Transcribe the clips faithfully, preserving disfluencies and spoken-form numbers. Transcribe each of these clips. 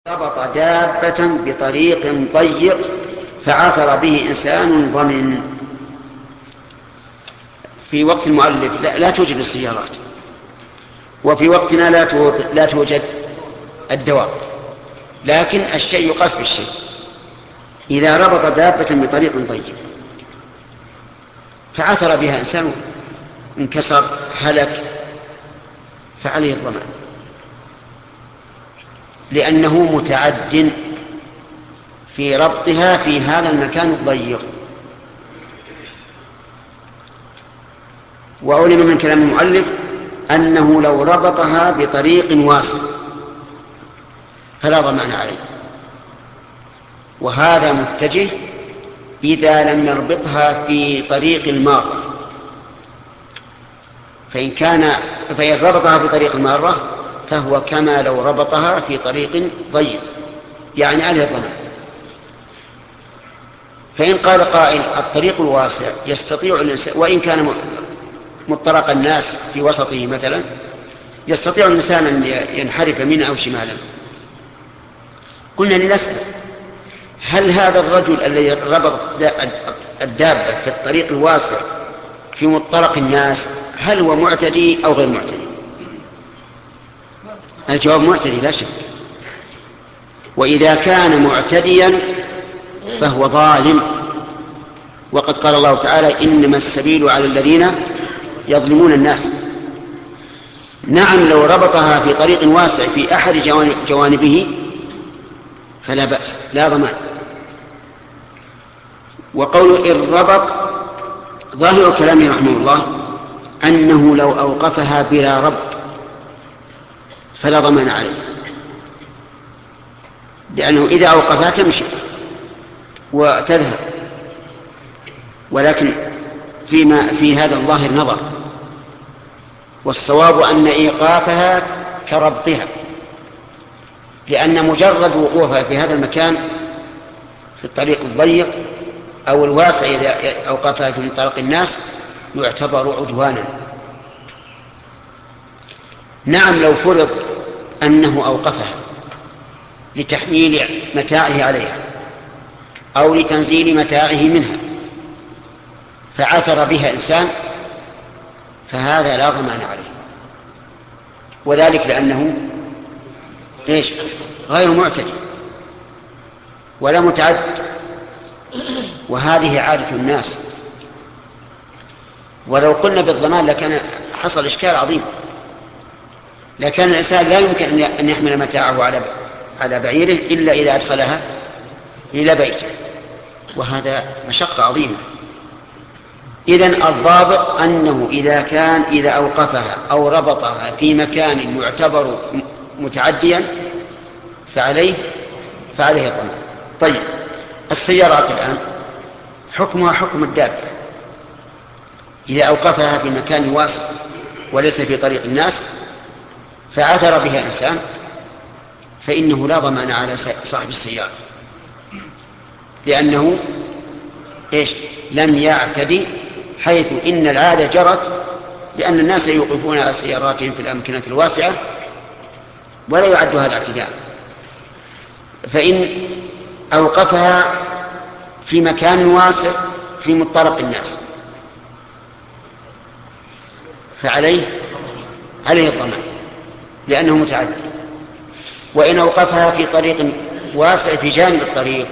ربط دابة بطريق ضيق فعثر به إنسان ضمن. في وقت المؤلف لا, لا توجد السيارات، وفي وقتنا لا لا توجد الدواب، لكن الشيء يقاس بالشيء. إذا ربط دابة بطريق ضيق فعثر بها إنسان، انكسر، هلك، فعليه الضمان، لأنه متعد في ربطها في هذا المكان الضيق. وعلم من كلام المؤلف أنه لو ربطها بطريق واسع فلا ضمان عليه، وهذا متجه إذا لم يربطها في طريق المارة. فإن كان فإن ربطها في طريق المارة فهو كما لو ربطها في طريق ضيق، يعني عليه الضمان. فإن قال قائل الطريق الواسع يستطيع الإنسان، وإن كان مطرق الناس في وسطه مثلا، يستطيع الإنسان أن ينحرف يمينا أو شمالا، قلنا لنسأل هل هذا الرجل الذي ربط الدابة في الطريق الواسع في مطرق الناس هل هو معتدي أو غير معتدي؟ الجواب معتدي لا شك. وإذا كان معتديا فهو ظالم، وقد قال الله تعالى إنما السبيل على الذين يظلمون الناس. نعم لو ربطها في طريق واسع في أحد جوانبه فلا بأس، لا ضمان. وقول إن ربط ظاهر كلامه رحمه الله أنه لو أوقفها بلا ربط فلا ضمان عليه، لأنه إذا أوقفها تمشي وتذهب. ولكن فيما في هذا الظاهر نظر، والصواب أن إيقافها كربطها، لأن مجرد وقوفها في هذا المكان في الطريق الضيق أو الواسع إذا أوقفها في مطرق الناس يعتبر عدوانا. نعم لو فرض أنه أوقفها لتحميل متاعه عليها أو لتنزيل متاعه منها فعثر بها إنسان فهذا لا ضمان عليه، وذلك لأنه إيش؟ غير معتدي ولا متعد، وهذه عادة الناس. ولو قلنا بالضمان لكان حصل إشكال عظيم، لكن الإنسان لا يمكن أن يحمل متاعه على على بعيره إلا إذا أدخلها إلى بيته، وهذا مشقة عظيمة. إذن الضابط أنه إذا كان إذا أوقفها أو ربطها في مكان يعتبر متعديا فعليه فعليه الضمان. طيب السيارات الآن حكمها حكم الدابة، إذا أوقفها في مكان واسع وليس في طريق الناس فعثر بها إنسان فإنه لا ضمان على صاحب السيارة، لأنه إيش؟ لم يعتدي، حيث إن العادة جرت لأن الناس يوقفون على سياراتهم في الأمكنة الواسعة ولا يعد هذا اعتداء. فإن أوقفها في مكان واسع في مطرق الناس فعليه عليه الضمان لأنه متعدي. وإن أوقفها في طريق واسع في جانب الطريق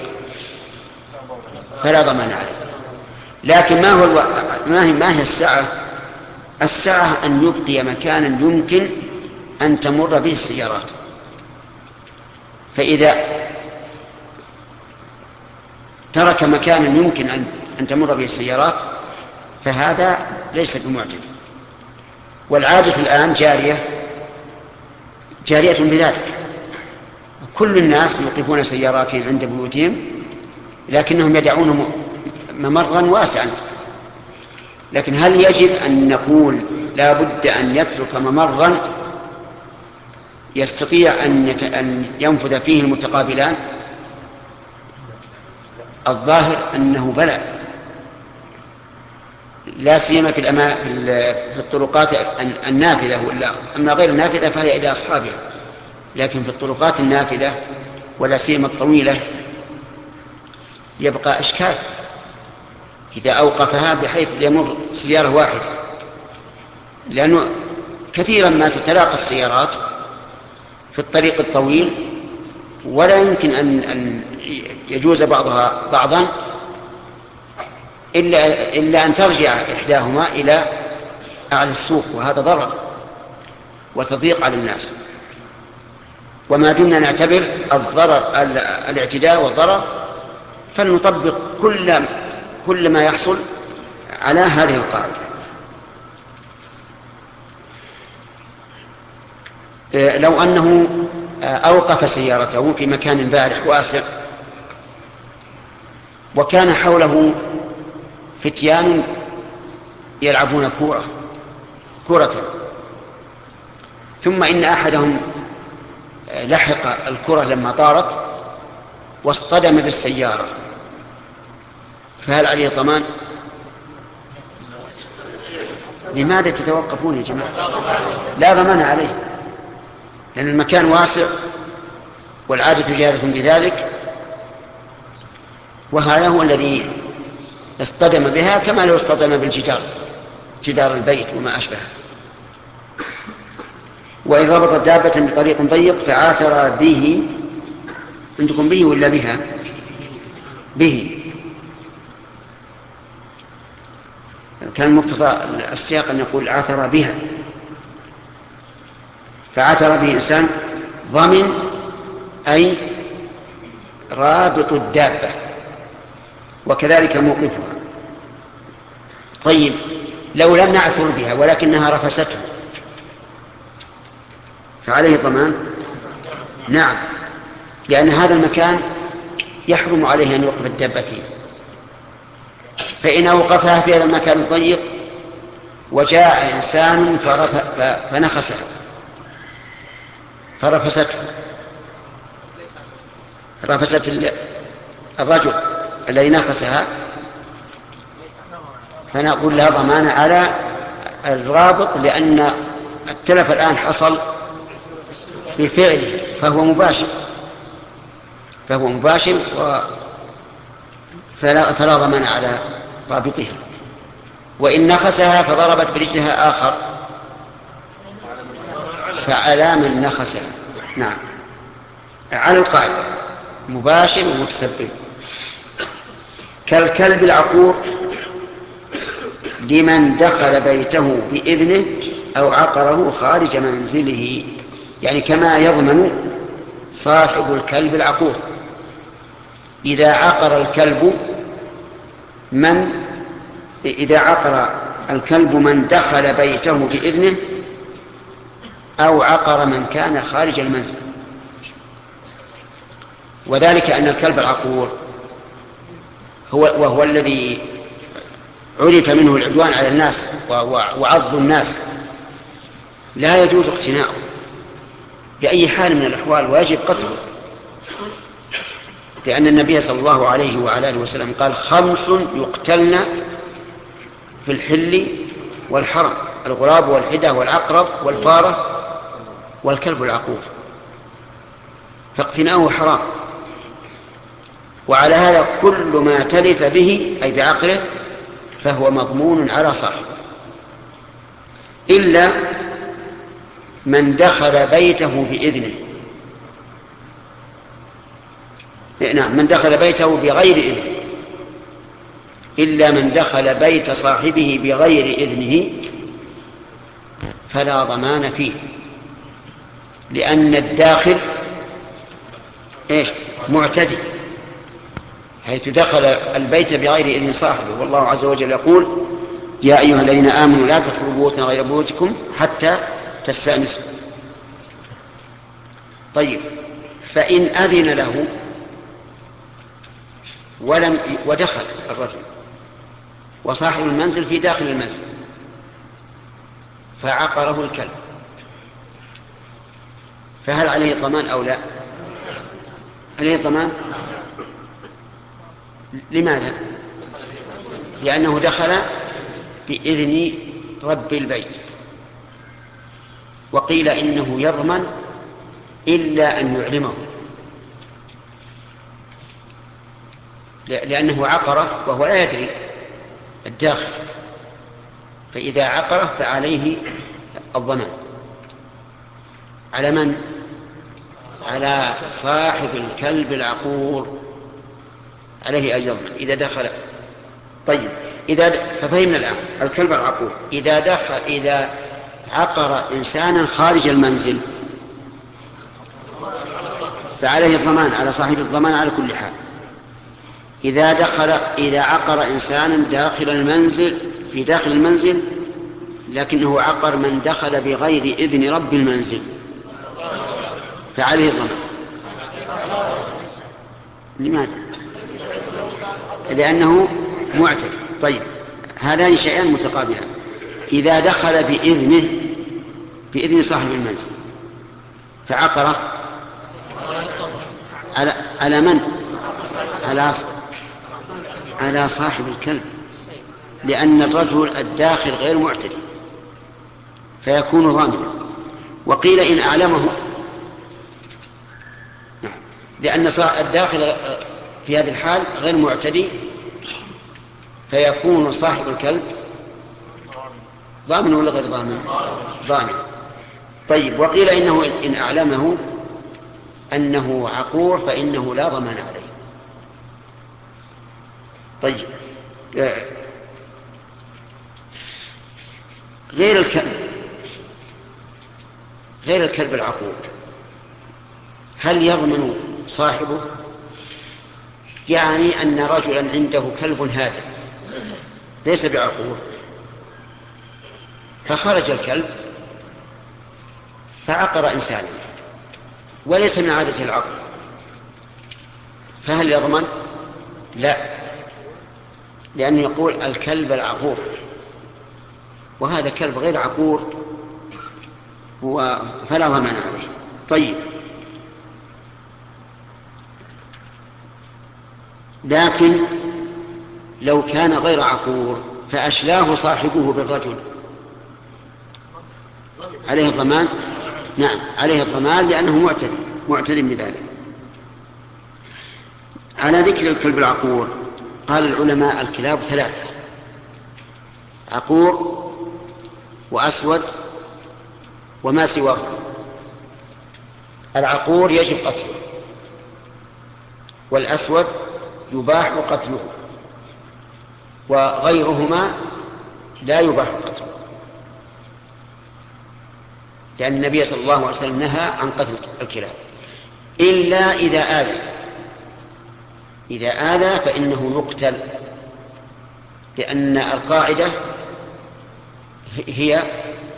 فلا ضمان عليه. لكن ما هو الو... ما هي ما هي السعة؟ السعة أن يبقي مكانا يمكن أن تمر به السيارات، فإذا ترك مكانا يمكن أن أن تمر به السيارات فهذا ليس بمعتدي. والعادة الآن جارية جارية بذلك، كل الناس يوقفون سياراتهم عند بيوتهم لكنهم يدعون ممرا واسعا. لكن هل يجب أن نقول لا بد أن يترك ممرا يستطيع أن ينفذ فيه المتقابلان؟ الظاهر أنه بلى، لا سيما في, الأما... في الطرقات النافذة، ولا أما غير النافذة فهي إلى أصحابها، لكن في الطرقات النافذة ولا سيما الطويلة يبقى إشكال إذا أوقفها بحيث يمر سيارة واحدة، لأنه كثيرا ما تتلاقى السيارات في الطريق الطويل ولا يمكن أن أن يجوز بعضها بعضا إلا إلا أن ترجع إحداهما إلى أعلى السوق، وهذا ضرر وتضييق على الناس. وما دمنا نعتبر الضرر الاعتداء والضرر فلنطبق كل كل ما يحصل على هذه القاعدة. لو أنه أوقف سيارته في مكان بارح واسع وكان حوله فتيان يلعبون كرة كرة ثم إن أحدهم لحق الكرة لما طارت واصطدم بالسيارة، فهل عليه ضمان؟ لماذا تتوقفون يا جماعة؟ لا ضمان عليه، لأن المكان واسع والعادة جارة بذلك، وهذا هو الذي اصطدم بها كما لو اصطدم بالجدار، جدار البيت وما أشبهه. وإن ربط دابة بطريق ضيق فعاثر به، عندكم به ولا بها؟ به. كان مقتضى السياق أن يقول عاثر بها، فعاثر به إنسان ضمن أي رابط الدابة وكذلك موقفها. طيب لو لم نعثر بها ولكنها رفسته فعليه ضمان؟ نعم، لأن هذا المكان يحرم عليه أن يوقف الدابة فيه، فإن أوقفها في هذا المكان الضيق وجاء إنسان فنخسها فرفسته، رفست الرجل الذي نخسها، فنقول لا ضمان على الرابط، لأن التلف الآن حصل بفعله فهو مباشر فهو مباشر و فلا, فلا ضمان على رابطها. وإن نخسها فضربت برجلها آخر فعلى من نخسها. نعم، على القاعدة مباشر ومتسبب. كالكلب العقور لمن دخل بيته بإذنه أو عقره خارج منزله، يعني كما يضمن صاحب الكلب العقور إذا عقر الكلب من إذا عقر الكلب من دخل بيته بإذنه أو عقر من كان خارج المنزل. وذلك أن الكلب العقور هو وهو الذي عرف منه العدوان على الناس وعض الناس لا يجوز اقتناؤه بأي حال من الأحوال ويجب قتله، لأن النبي صلى الله عليه وعلى آله وسلم قال خمس يقتلن في الحل والحرم: الغراب والحدة والعقرب والفارة والكلب العقور، فاقتناؤه حرام. وعلى هذا كل ما تلف به أي بعقله فهو مضمون على صاحبه، إلا من دخل بيته بإذنه. نعم، من دخل بيته بغير إذنه، إلا من دخل بيت صاحبه بغير إذنه فلا ضمان فيه، لأن الداخل إيش؟ معتدي، حيث دخل البيت بغير إذن صاحبه. والله عز وجل يقول: يا أيها الذين آمنوا لا تدخلوا بيوتا غير بيوتكم حتى تستأنسوا. طيب، فإن أذن له ولم ودخل الرجل وصاحب المنزل في داخل المنزل فعقره الكلب، فهل عليه ضمان أو لا؟ عليه ضمان. لماذا؟ لأنه دخل بإذن رب البيت، وقيل إنه يضمن إلا أن يعلمه، لأنه عقره وهو لا يدري الداخل، فإذا عقره فعليه الضمان. على من؟ على صاحب الكلب العقور، عليه أجر إذا دخل. طيب، إذا ففهمنا الآن الكلب العقور إذا دخل إذا عقر إنسانا خارج المنزل فعليه الضمان، على صاحب الضمان على كل حال. إذا دخل إذا عقر إنسانا داخل المنزل في داخل المنزل لكنه عقر من دخل بغير إذن رب المنزل فعليه الضمان. لماذا؟ لأنه معتد. طيب، هذان شيئان متقابلان. إذا دخل بإذنه بإذن صاحب المنزل فعقره على على من؟ على على صاحب الكلب، لأن الرجل الداخل غير معتدي فيكون ضامنا. وقيل إن أعلمه، لأن الداخل في هذه الحال غير معتدي فيكون صاحب الكلب ضامن ولا غير ضامن؟ ضامن. طيب، وقيل إنه إن أعلمه أنه عقور فإنه لا ضمان عليه. طيب، غير الكلب غير الكلب العقور هل يضمن صاحبه؟ يعني أن رجلا عنده كلب هادئ ليس بعقور فخرج الكلب فعقر إنسانا وليس من عادة العقر، فهل يضمن؟ لا، لأنه يقول الكلب العقور، وهذا كلب غير عقور فلا ضمان عليه. طيب، لكن لو كان غير عقور فأشلاه صاحبه بالرجل عليه الضمان. نعم، عليه الضمان لأنه معتد معتد بذلك. على ذكر الكلب العقور قال العلماء الكلاب ثلاثة: عقور وأسود وما سواه. العقور يجب قتله، والأسود يباح قتله، وغيرهما لا يباح قتله، لأن النبي صلى الله عليه وسلم نهى عن قتل الكلاب إلا إذا آذى. إذا آذى فإنه يقتل، لأن القاعدة هي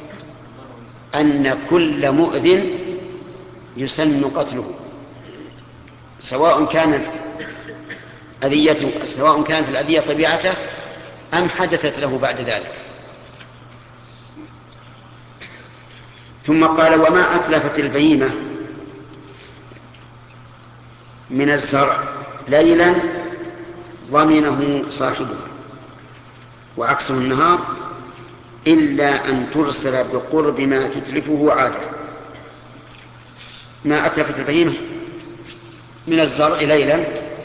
أن كل مؤذٍ يسن قتله، سواء كانت أذيته سواء كانت الأذية طبيعته أم حدثت له بعد ذلك. ثم قال: وما أتلفت البهيمة من الزرع ليلا ضمنه صاحبه، وعكسه النهار، إلا أن ترسل بقرب ما تتلفه عادة. ما أتلفت البهيمة من الزرع ليلا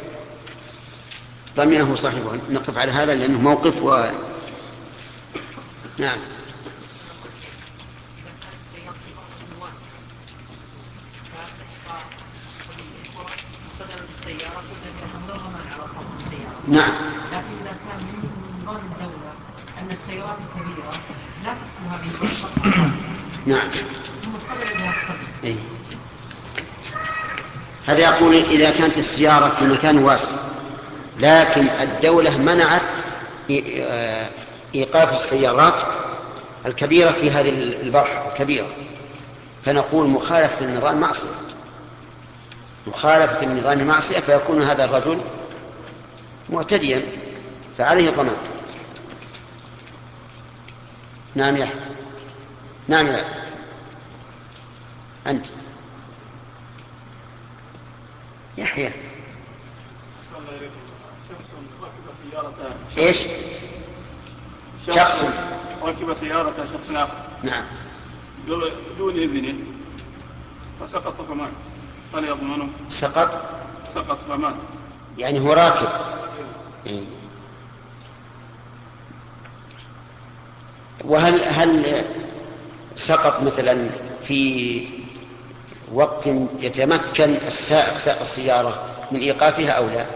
ضمنه صاحبه. نقف على هذا لأنه موقف و... نعم. نعم. لكن إذا كان من نظام الدولة أن السيارات الكبيرة لا تكون هذه. نعم. ثم استدعى بها الصبي. أي. هذا يقول إذا كانت السيارة في مكان واسع لكن الدولة منعت إيقاف السيارات الكبيرة في هذه البرحة الكبيرة، فنقول مخالفة النظام معصية، مخالفة النظام معصية، فيكون هذا الرجل معتديا فعليه الضمان. نعم يا نعم يا أنت يحيى. ايش؟ شخص ركب سيارة شخص آخر. نعم. دون إذنه فسقط فمات، هل يضمنه؟ سقط سقط فمات، يعني هو راكب إيه. وهل هل سقط مثلا في وقت يتمكن السائق سائق السيارة من إيقافها أو لا؟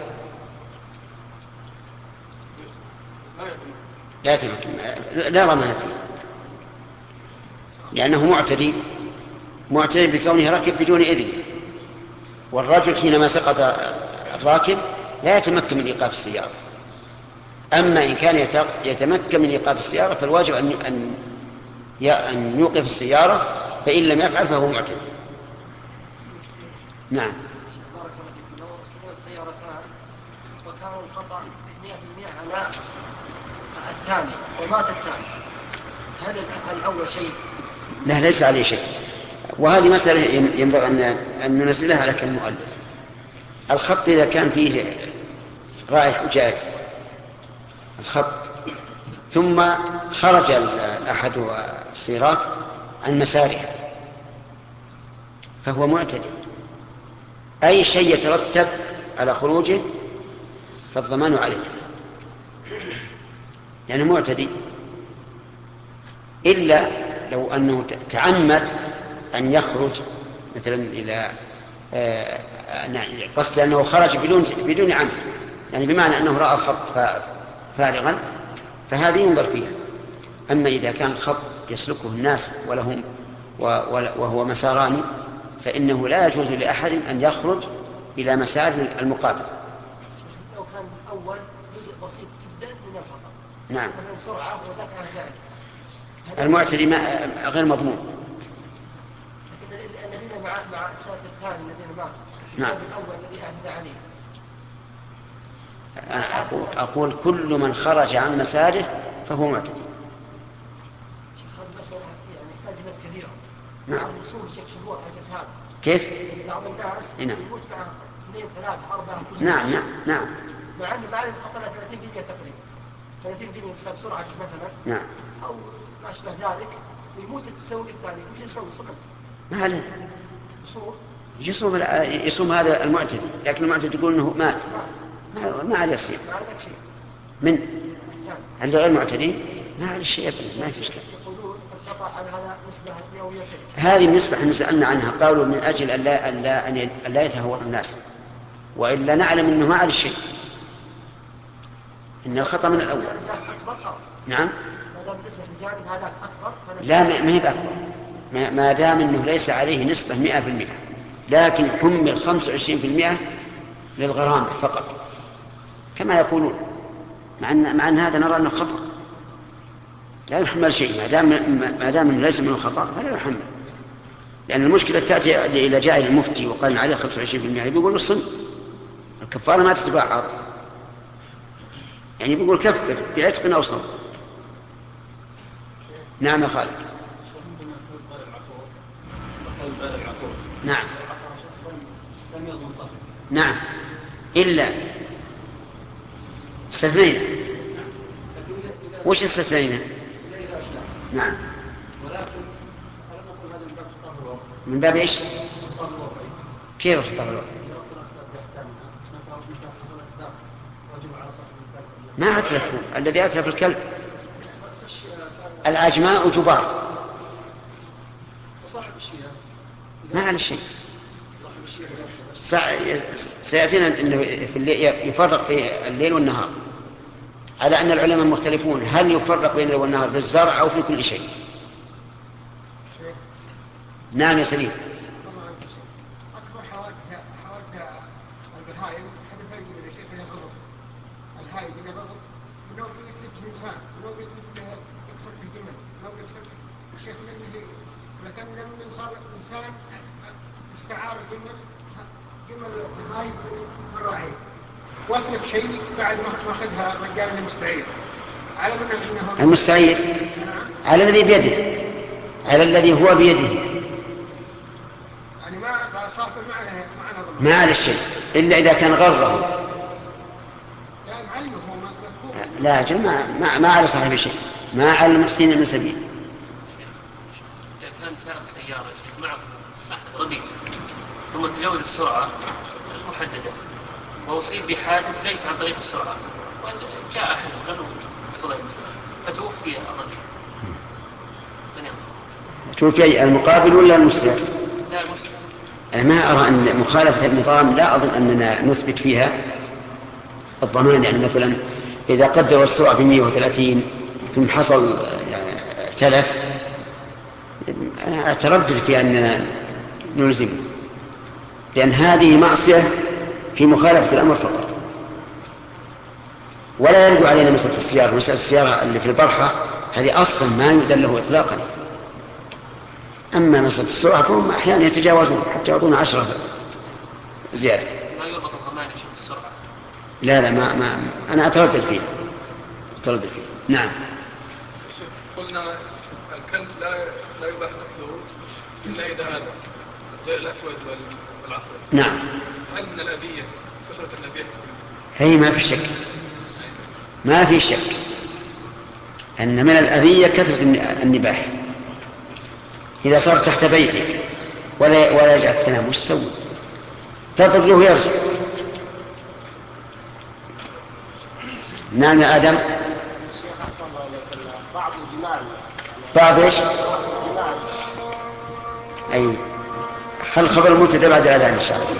لا يتمكن، لا رمها فيه، لأنه معتدي معتدي بكونه ركب بدون إذن. والرجل حينما سقط الراكب لا يتمكن من إيقاف السيارة. أما إن كان يتمكن من إيقاف السيارة فالواجب أن أن يوقف السيارة، فإن لم يفعل فهو معتدي. نعم. بارك الله فيك. لو استوت سيارتان وكان الخطأ مئة بالمئة على الثاني ومات الثاني، هل الأول شيء؟ لا، ليس عليه شيء. وهذه مسألة ينبغي أن ننزلها على المؤلف. الخط إذا كان فيه رايح وجاي الخط ثم خرج أحد السيارات عن مسارها فهو معتدي. أي شيء يترتب على خروجه فالضمان عليه لأنه يعني معتدي، إلا لو أنه تعمد أن يخرج مثلا إلى قصد أنه خرج بدون بدون عمد، يعني بمعنى أنه رأى الخط فارغا، فهذه ينظر فيها. أما إذا كان الخط يسلكه الناس ولهم وهو مساران فإنه لا يجوز لأحد أن يخرج إلى مسار المقابل. لو كان الأول جزء بسيط جدا من الخطأ، نعم، مثلا سرعة ودفع ذلك، المعتدي غير مضمون. لكن الذين مع مع السادة الثاني الذين ماتوا نعم. الأول الذي اعتدى عليه، أقول, أقول كل من خرج عن مساره فهو معتدي. شيخ هذه مسألة يعني يحتاج ناس كثيرة. نعم. بعض الوصول شيخ شبوع على أساس هذا. كيف؟ بعض الناس نعم. يموت مع اثنين ثلاثة أربعة. نعم نعم نعم. مع أن مع أن خطأ ثلاثين بالمئة تقريبا، ثلاثين بالمئة بسبب سرعة مثلا. نعم. أو ما أشبه ذلك، ويموت تسوي الثاني، وش يسوي؟ صمت. ما عليه. يصوم. يصوم يصوم هذا المعتدي، لكن المعتدي يقول انه مات، ما ما عليه يصيم. ما عندك شيء. من اللي غير معتدي ما عليه شيء ابدا، ما في اشكال. يقولون الخطأ على هذا نسبة مئوية. هذه النسبة احنا سألنا عنها، قالوا من اجل ان لا ان لا ان لا يتهور الناس، والا نعلم انه ما عليه شيء، ان الخطأ من الاول. نعم. ما دام بالنسبة للجانب هذاك أكبر. لا، ما هي بأكبر، ما دام انه ليس عليه نسبة مئة بالمئة، لكن حمل خمسة وعشرين بالمئة للغرامة فقط كما يقولون، مع ان مع ان هذا نرى انه خطأ، لا يحمل شيء ما دام ما دام انه ليس منه خطأ فلا يحمل. لان المشكلة تأتي الى جاء المفتي وقال عليه خمسة وعشرين بالمئة بيقول الصم الكفارة ما تتبعها، يعني بيقول كفر بعتق او صوم. نعم يا خالد. نعم. نعم. إلا استثنينا. وش استثنينا؟ نعم. من باب إيش؟ كيف خطاب الوقت؟ ما أتلف الذي أتلف الكلب العجماء جبار ما على شيء. سيأتينا أنه في الليل يفرق بين الليل والنهار، على أن العلماء مختلفون هل يفرق بين الليل والنهار بالزرع أو في كل شيء. نعم يا سليم. أكبر حوادث البهائم حدث يقول يا شيخ الغضب الهائد إذا غضب إنه يتلف الإنسان، إنه يكسر به جمل، إنه يكسر الشيخ منه، لكن لما صار الإنسان استعار جمل جمل الهائد من راعيه وأتلف شيء بعد ما أخذها رجال المستعير على من أنه المستعير على الذي بيده، على الذي هو بيده، يعني ما صاحب معنا معنا ضمان ما على الشيء إلا إذا كان غره. لا معلمه هو ما لا أجل ما, ما, ما على صاحب شيء، ما على المحسنين من سبيل. إذا كان سائق سيارة معه أحد ربيع ثم تجاوز السرعة المحددة وأصيب بحادث ليس عن طريق السرعة جاء أحد ولم يصل فتوفي الرجل. توفي المقابل ولا المسلم؟ لا المسلم. أنا ما أرى أن مخالفة النظام لا أظن أننا نثبت فيها الضمان. يعني مثلا إذا قدر السرعة في مئة وثلاثين ثم حصل تلف، أنا أتردد في أننا نلزمه، لأن هذه معصية في مخالفة الأمر فقط، ولا يرجع علينا مسألة السيارة. مسألة السيارة اللي في البرحة هذه أصلا ما يدل له إطلاقا. أما مسألة السرعة فهم أحيانا يتجاوزون حتى يعطون عشرة زيادة. ما يربط الضمان يا شيخ بالسرعة. لا لا ما, ما أنا أتردد فيه أتردد فيه نعم. قلنا الكلب لا لا يباح قتله إلا إذا هذا غير الأسود والعقل. نعم. هل من الأذية كثرة النبيح؟ هي ما في شك، ما في شك أن من الأذية كثرة النباح. إذا صار تحت بيتك ولا ولا يجعلك تنام وش تسوي؟ تضرب له ويرجع. نعم يا آدم. بعض الجمال بعض ايش؟ أي خل خبر المبتدأ بعد الأذان إن شاء الله.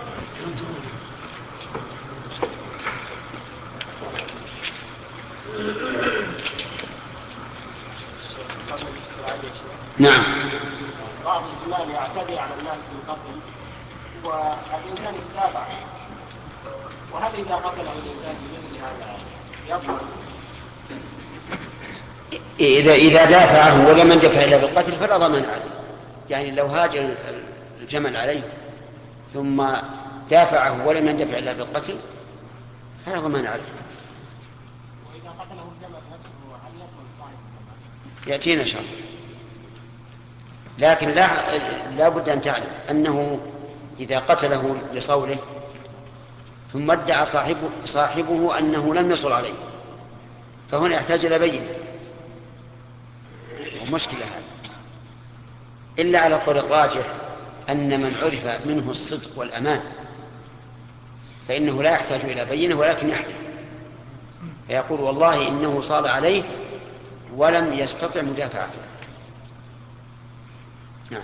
نعم. بعض الجمال يعتدي على الناس بالقتل والإنسان يتابع، وهل إذا قتله الإنسان بمثل هذا يضمن؟ إذا إذا دافعه ولم يندفع إلا بالقتل فلا ضمان عليه. يعني لو هاجر الجمل عليه ثم دافعه ولم يندفع إلا بالقتل فلا ضمان عليه. وإذا قتله الجمل نفسه هل يضمن صاحب الجمل؟ يأتينا إن شاء الله. لكن لا لا بد أن تعلم أنه إذا قتله لصوله ثم ادعى صاحبه, صاحبه أنه لم يصل عليه فهنا يحتاج إلى بينة، ومشكلة هذا. إلا على القول الراجح أن من عرف منه الصدق والأمان فإنه لا يحتاج إلى بينة ولكن يحلف فيقول والله إنه صال عليه ولم يستطع مدافعته. نعم.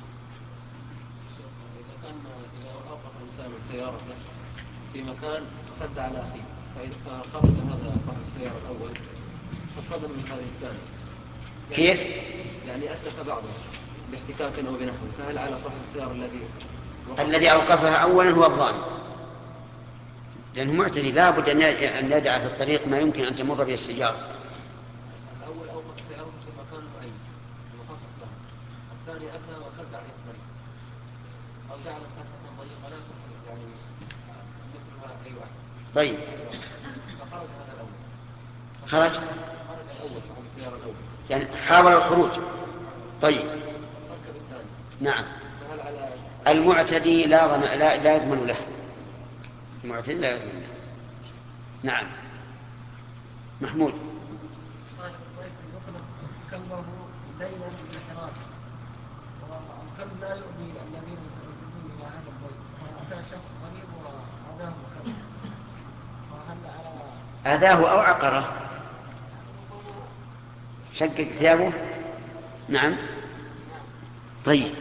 إذا كان إذا أوقف إنسان سيارته في مكان سد على أخيه فإذا خرج هذا صاحب السيارة الأول فصدم من هذه الثانية كيف؟ يعني أتلف بعضه باحتكاك أو بنحو، فهل على صاحب السيارة الذي الذي أوقفها أولا هو الضامن، لأنه معتدي لا بد أن يدع في الطريق ما يمكن أن تمر به السيارة. الأول أوقف سيارته في مكان معين مخصص له، الثاني أتى وسد عليه الطريق أو جعل الخطة ضيقة لا تخرج يعني مثلها أي واحد. طيب فخرج هذا الأول. خرج؟ خرج الأول صاحب السيارة الأول. يعني حاول الخروج. طيب. أصدق الثاني. نعم. فهل على المعتدي لا ضم... لا لا يضمن له. المعتدي لا يضمن له. نعم. محمود. صاحب الطريق يطلق كلبه ليلا لحراسه، والكلب لا يؤذي الذين يترددون الى هذا البيت، فاتى شخص غريب واذاه الكلب، فهل على اذاه او عقره؟ شقق ثيابه؟ نعم. طيب.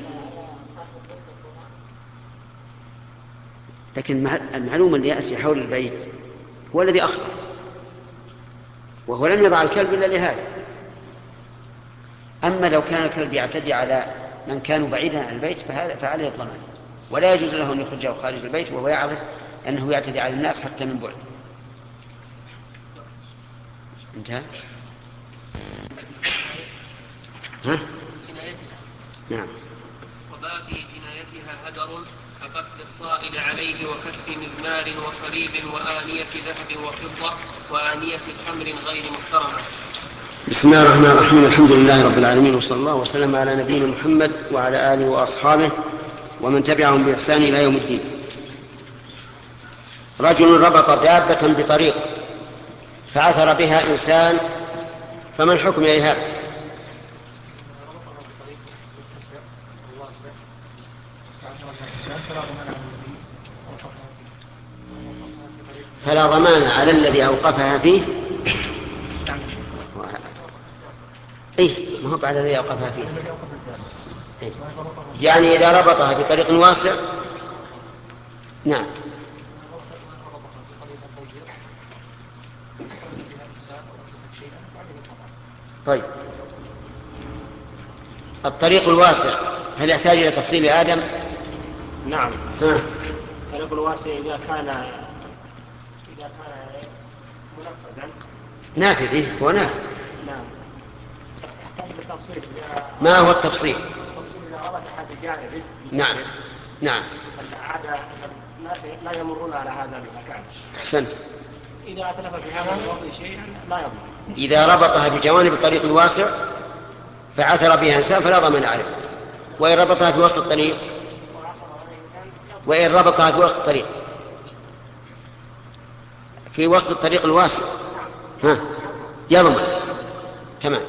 لكن المعلوم اللي يأتي حول البيت هو الذي أخطأ، وهو لم يضع الكلب إلا لهذا. أما لو كان الكلب يعتدي على من كانوا بعيدا عن البيت فهذا فعليه الضمان، ولا يجوز له أن يخرجه خارج البيت وهو يعرف أنه يعتدي على الناس حتى من بعد. انتهى. ها؟ نعم. وباقي جنايتها هدر كقتل الصائل عليه وكسر مزمار وصليب وآنية ذهب وفضة وآنية خمر غير محترمة. بسم الله الرحمن الرحيم. الحمد لله رب العالمين، وصلى الله وسلم على نبينا محمد وعلى آله وأصحابه ومن تبعهم بإحسان إلى يوم الدين. رجل ربط دابة بطريق فعثر بها إنسان، فما الحكم إليها؟ فلا ضمان على الذي أوقفها فيه. إيه ما هو على الذي أوقفها فيه. إيه؟ يعني إذا ربطها بطريق واسع. نعم. طيب الطريق الواسع هل يحتاج إلى تفصيل آدم؟ نعم. ها. الطريق الواسع إذا كان إذا كان منفذا نافذ هو نافذ. نعم. يحتاج إلى تفصيل. ما هو التفصيل؟ التفصيل إذا أراد أحد جانبه. نعم نعم. العادة الناس لا يمرون على هذا المكان. أحسنت. إذا أتلف في هذا الوضع شيئا لا يضمن. إذا ربطها بجوانب الطريق الواسع فعثر بها إنسان فلا ضمان عليه. وإن ربطها في وسط الطريق وإن ربطها في وسط الطريق في وسط الطريق الواسع ها يضمن. تمام.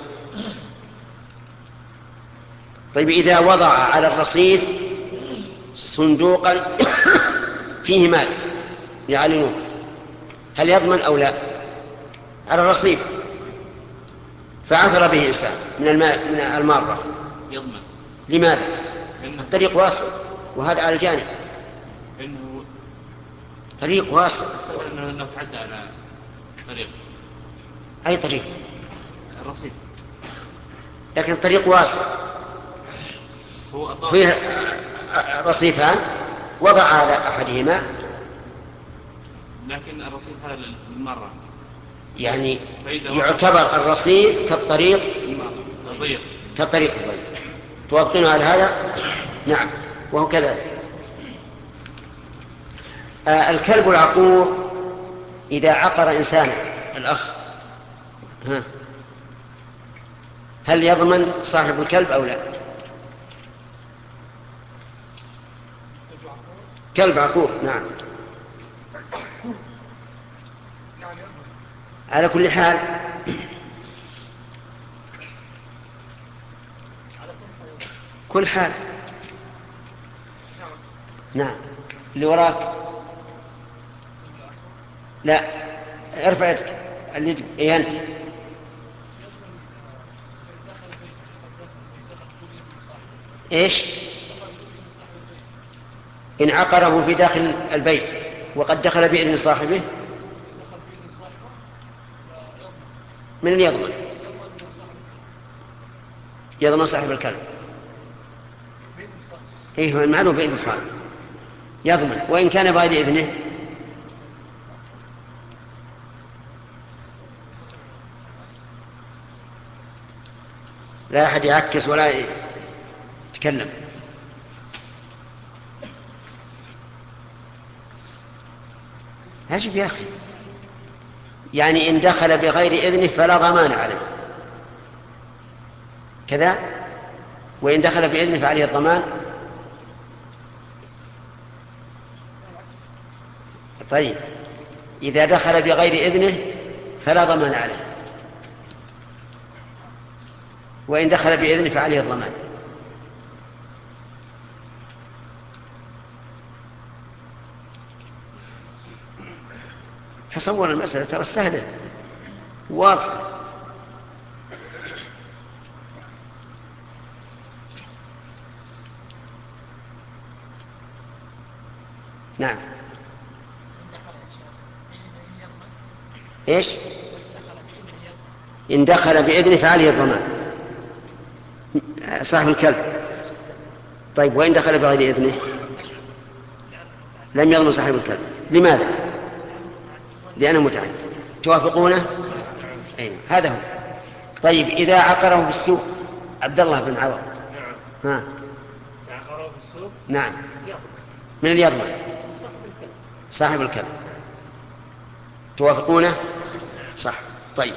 طيب إذا وضع على الرصيف صندوقا فيه مال يعلنون هل يضمن أو لا؟ على الرصيف فعثر به إنسان من الماء من المارة يضمن. لماذا؟ الطريق واسع وهذا على الجانب. إنه طريق واسع. إنه تعدى على طريق. أي طريق؟ الرصيف. لكن الطريق واسع هو فيه رصيفان وضع على أحدهما. لكن الرصيف هذا للمرة يعني يعتبر الرصيف كالطريق الضيق كالطريق الضيق. توافقون على هذا؟ نعم وهو كذلك. آه الكلب العقور إذا عقر إنسانا الأخ ها هل يضمن صاحب الكلب أو لا؟ كلب عقور نعم. على كل حال كل حال نعم. اللي وراك لا ارفع يدك اللي ايه انت ايش ان عقره في داخل البيت وقد دخل بإذن صاحبه من اللي يضمن؟ يضمن صاحب الكلب. ايه هو المعلوم بإذن صاحبه يضمن وإن كان بغير إذنه. لا أحد يعكس ولا يتكلم. هاجب يا أخي. يعني إن دخل بغير إذنه فلا ضمان عليه كذا وإن دخل بإذنه فعليه الضمان. طيب إذا دخل بغير إذنه فلا ضمان عليه وإن دخل بإذنه فعليه الضمان. تصور المسألة ترى سهلة واضحة. نعم. ايش؟ إن دخل بإذنه فعليه الضمان صاحب الكلب. طيب وإن دخل بغير إذنه لم يضمن صاحب الكلب. لماذا؟ لأنه متعد. توافقونه؟ أي هذا هو. طيب إذا عقره بالسوق عبد الله بن عوض ها عقره بالسوق نعم من اللي يضمن؟ صاحب الكلب. توافقونه؟ صح. طيب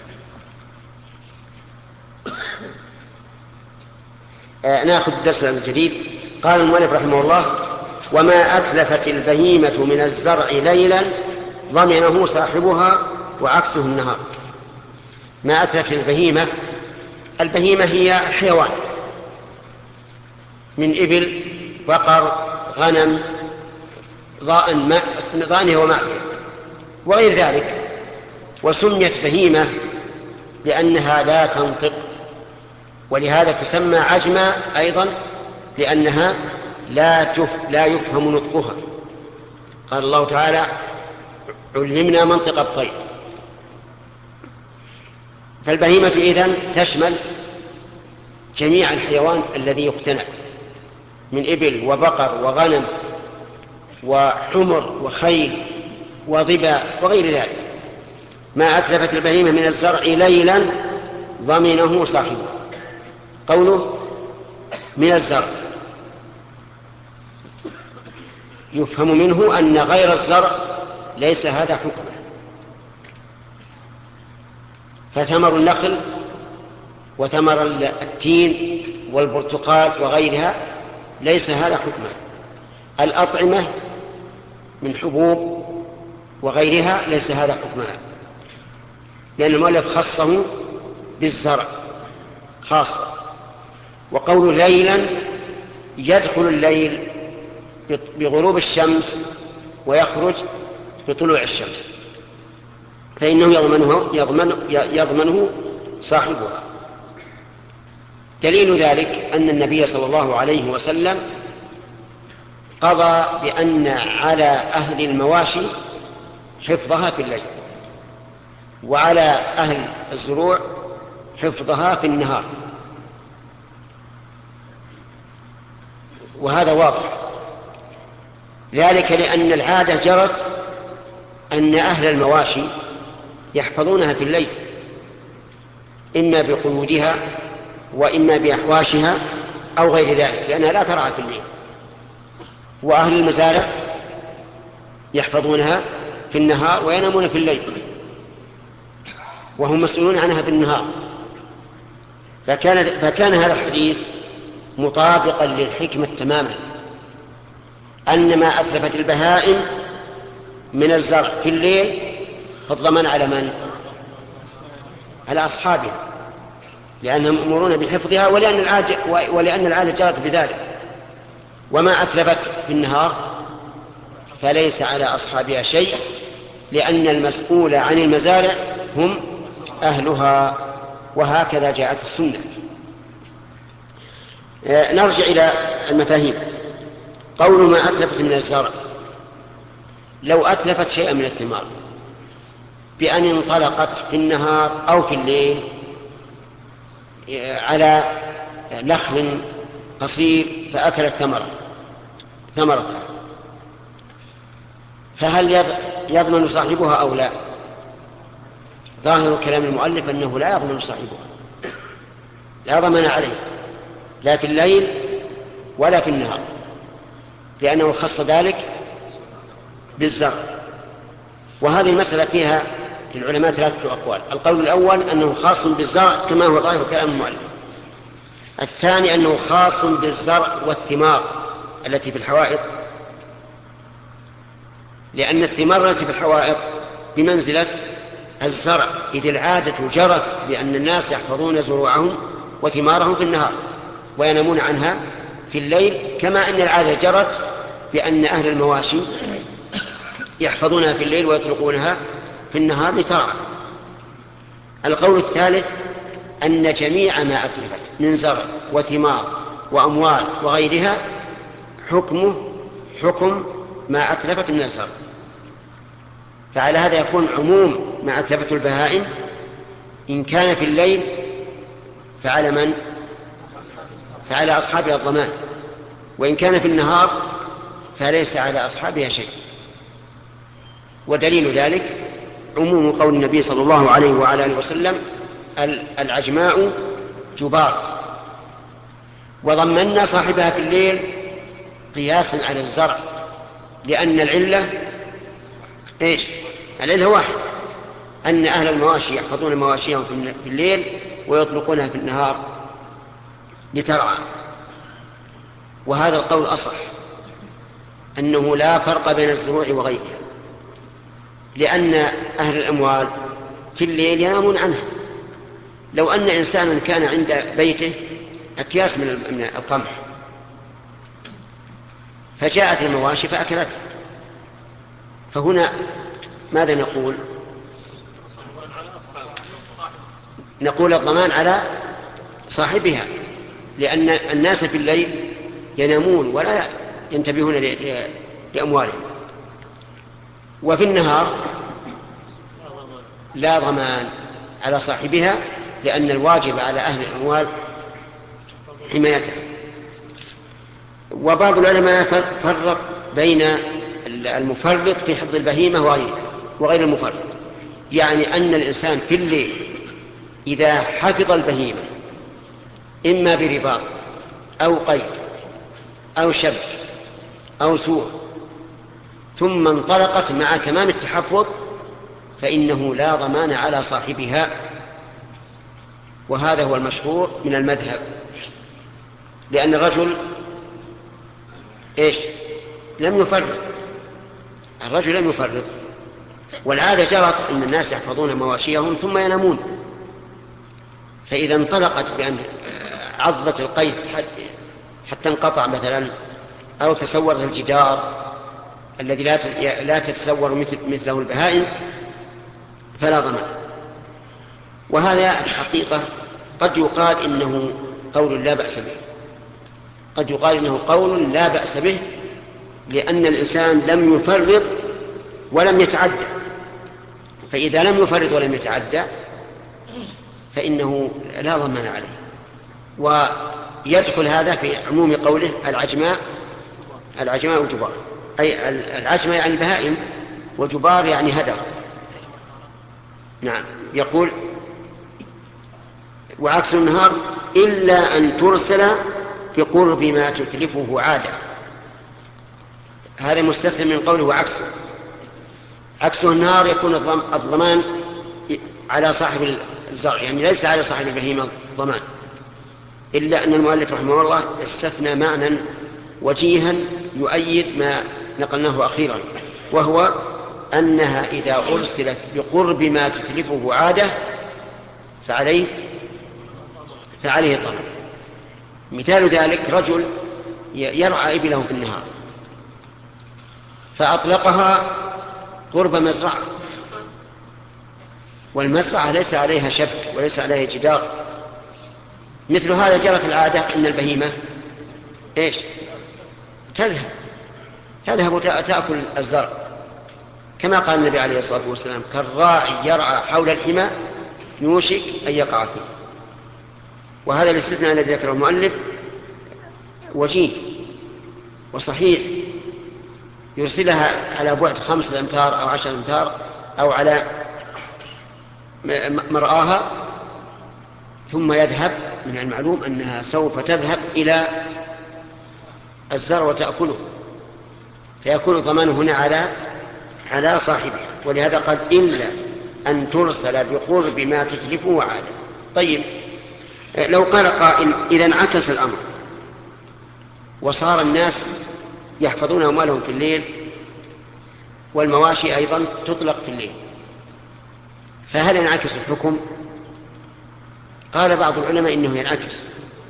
آه ناخذ الدرس الجديد. قال المؤلف رحمه الله وما أتلفت البهيمة من الزرع ليلا ضمنه صاحبها وعكسه النهار. ما أتلفت البهيمة، البهيمة هي حيوان من إبل بقر غنم ضأن ضأن ومعزة وغير ذلك. وسميت بهيمة لأنها لا تنطق، ولهذا تسمى عجمة أيضا لأنها لا تف لا يفهم نطقها. قال الله تعالى: علمنا منطق الطير. فالبهيمة إذن تشمل جميع الحيوان الذي يقتنع من إبل وبقر وغنم وحمر وخيل وظباء وغير ذلك. ما أتلفت البهيمة من الزرع ليلا ضمنه صاحبه. قوله من الزرع يفهم منه أن غير الزرع ليس هذا حكمه، فثمر النخل وثمر التين والبرتقال وغيرها ليس هذا حكمه. الأطعمة من حبوب وغيرها ليس هذا حكمها، لأن المؤلف خصه بالزرع خاصة. وقول ليلا يدخل الليل بغروب الشمس ويخرج بطلوع الشمس، فإنه يضمنه, يضمن يضمنه صاحبها. دليل ذلك أن النبي صلى الله عليه وسلم قضى بأن على أهل المواشي حفظها في الليل، وعلى أهل الزروع حفظها في النهار، وهذا واضح. ذلك لأن العادة جرت أن أهل المواشي يحفظونها في الليل، إما بقيودها وإما بأحواشها أو غير ذلك، لأنها لا ترعى في الليل. وأهل المزارع يحفظونها في النهار وينامون في الليل، وهم مسؤولون عنها في النهار. فكان, فكان هذا الحديث مطابقا للحكمة تماما، أن ما أتلفت البهائم من الزرع في الليل فالضمان على من؟ على أصحابها، لأنهم مأمورون بحفظها، ولأن العادة, ولأن العادة جرت بذلك. وما أتلفت في النهار فليس على أصحابها شيء، لأن المسؤول عن المزارع هم أهلها، وهكذا جاءت السنة. نرجع إلى المفاهيم. قول ما أتلفت من الزرع، لو أتلفت شيئا من الثمار بأن انطلقت في النهار أو في الليل على نخل قصير فأكلت ثمرة ثمرتها، فهل يضمن صاحبها أو لا؟ ظاهر كلام المؤلف أنه لا يضمن صاحبها، لا ضمن عليه لا في الليل ولا في النهار، لأنه خص ذلك بالزرع. وهذه المسألة فيها للعلماء ثلاثة أقوال. القول الأول أنه خاص بالزرع كما هو ظاهر كلام المؤلف. الثاني أنه خاص بالزرع والثمار التي في الحوائط، لأن الثمار التي في الحوائط بمنزلة الزرع، إذ العادة جرت بأن الناس يحفظون زروعهم وثمارهم في النهار وينامون عنها في الليل، كما أن العادة جرت بأن أهل المواشي يحفظونها في الليل ويطلقونها في النهار لترعى. القول الثالث أن جميع ما أتلفت من زرع وثمار وأموال وغيرها حكمه حكم ما أتلفت من الزرع، فعلى هذا يكون عموم ما أتلفت البهائم إن كان في الليل فعلى من؟ فعلى أصحابها الضمان، وإن كان في النهار فليس على أصحابها شيء. ودليل ذلك عموم قول النبي صلى الله عليه وعلى آله وسلم: العجماء جبار. وضمنا صاحبها في الليل قياسا على الزرع، لأن العلة إيش؟ العلة واحدة، أن أهل المواشي يحفظون مواشيهم في الليل ويطلقونها في النهار لترعى. وهذا القول أصح، أنه لا فرق بين الزروع وغيرها، لأن أهل الأموال في الليل ينامون عنها. لو أن إنسانا كان عند بيته أكياس من القمح فجاءت المواشي فأكلته، فهنا ماذا نقول؟ نقول الضمان على صاحبها، لأن الناس في الليل ينامون ولا ينتبهون لأموالهم، وفي النهار لا ضمان على صاحبها، لأن الواجب على أهل الأموال حمايتها. وبعض العلماء فرق بين المفرط في حفظ البهيمة وغير المفرط، يعني أن الإنسان في الليل إذا حفظ البهيمة إما برباط أو قيد أو شب أو سور ثم انطلقت مع تمام التحفظ فإنه لا ضمان على صاحبها، وهذا هو المشهور من المذهب، لأن الرجل إيش؟ لم يفرط، الرجل لم يفرط، والعادة جرت أن الناس يحفظون مواشيهم ثم ينامون، فإذا انطلقت بأن عضت القيد حتى انقطع مثلا أو تسورت الجدار الذي لا تتسور مثل مثله البهائم فلا ضمان. وهذا الحقيقة قد يقال إنه قول لا بأس به، قد يقال إنه قول لا بأس به، لأن الإنسان لم يفرط ولم يتعدى، فإذا لم يفرط ولم يتعدى فإنه لا ضمان عليه. ويدخل هذا في عموم قوله العجماء العجماء وجبار، أي العجماء يعني بهائم وجبار يعني هدر. نعم. يقول وعكس النهار إلا أن ترسل بقرب ما تتلفه عادة، هذا مستثنى من قوله وعكسه. عكسه النهار يكون الضمان على صاحب الزرع، يعني ليس على صاحب البهيمة ضمان، إلا أن المؤلف رحمه الله استثنى معنى وجيها يؤيد ما نقلناه أخيرا، وهو أنها إذا أرسلت بقرب ما تتلفه عادة فعليه فعليه الضمان. مثال ذلك رجل يرعى إبله في النهار فأطلقها قرب مزرعة، والمزرعة ليس عليها شبك وليس عليها جدار، مثل هذا جرت العادة أن البهيمة إيش؟ تذهب تذهب تأكل الزرع، كما قال النبي عليه الصلاة والسلام كالراعي يرعى حول الحمى يوشك أن يقع فيه. وهذا الاستثناء الذي ذكره المؤلف وجيه وصحيح، يرسلها على بعد خمسة أمتار أو عشر أمتار أو على مرآها ثم يذهب، من المعلوم أنها سوف تذهب إلى الزرع وتأكله، فيكون الضمان هنا على على صاحبه. ولهذا قال إلا أن ترسل بقرب ما تتلفه عادة. طيب لو قال قائل إذا انعكس الأمر وصار الناس يحفظون أموالهم في الليل والمواشي أيضا تطلق في الليل، فهل ينعكس الحكم؟ قال بعض العلماء إنه ينعكس،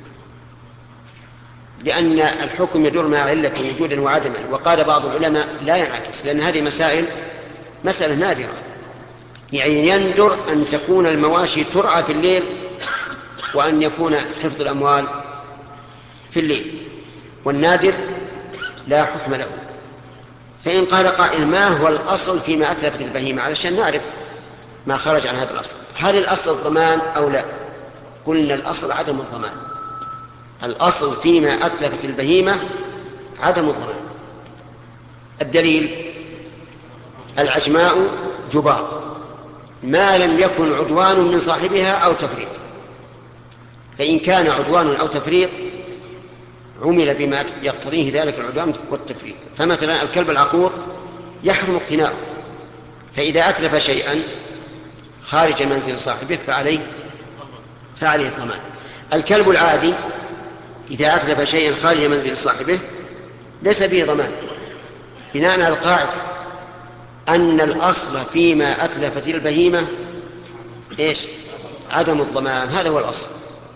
لأن الحكم يدور مع علة وجودا وعدما. وقال بعض العلماء لا ينعكس، لأن هذه مسائل مسألة نادرة، يعني يندر أن تكون المواشي ترعى في الليل وأن يكون حفظ الأموال في الليل، والنادر لا حكم له. فإن قال قائل ما هو الأصل فيما أتلفت البهيمة علشان نعرف ما خرج عن هذا الأصل، هل الأصل الضمان أو لا؟ قلنا الأصل عدم الضمان، الأصل فيما أتلفت البهيمة عدم الضمان. الدليل العجماء جبار ما لم يكن عدوان من صاحبها أو تفريط، فإن كان عدوان أو تفريط عمل بما يقتضيه ذلك العدوان والتفريط. فمثلا الكلب العقور يحرم اقتناؤه، فإذا أتلف شيئا خارج منزل صاحبه فعليه فعليه الضمان. الكلب العادي إذا أتلف شيئا خارج منزل صاحبه ليس به ضمان، بناء على القاعدة أن الأصل فيما أتلفت البهيمة إيش؟ عدم الضمان، هذا هو الأصل.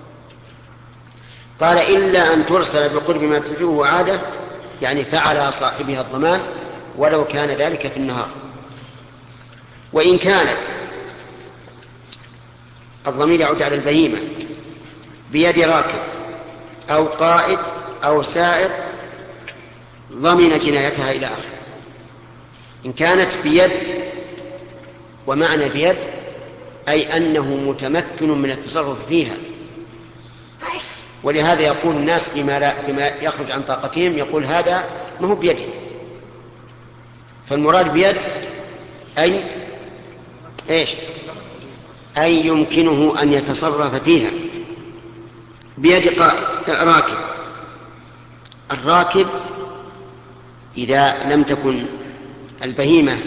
قال إلا أن ترسل بقرب ما تتلفه عادة، يعني فعل صاحبها الضمان ولو كان ذلك في النهار. وإن كانت الضمير يعود على البهيمة بيد راكب أو قائد أو سائق ضمن جنايتها إلى آخره. إن كانت بيد، ومعنى بيد أي أنه متمكن من التصرف فيها، ولهذا يقول الناس فيما, لا فيما يخرج عن طاقتهم يقول هذا ما هو بيده. فالمراد بيد أي إيش؟ أي يمكنه أن يتصرف فيها بيد راكب. الراكب إذا لم تكن البهيمة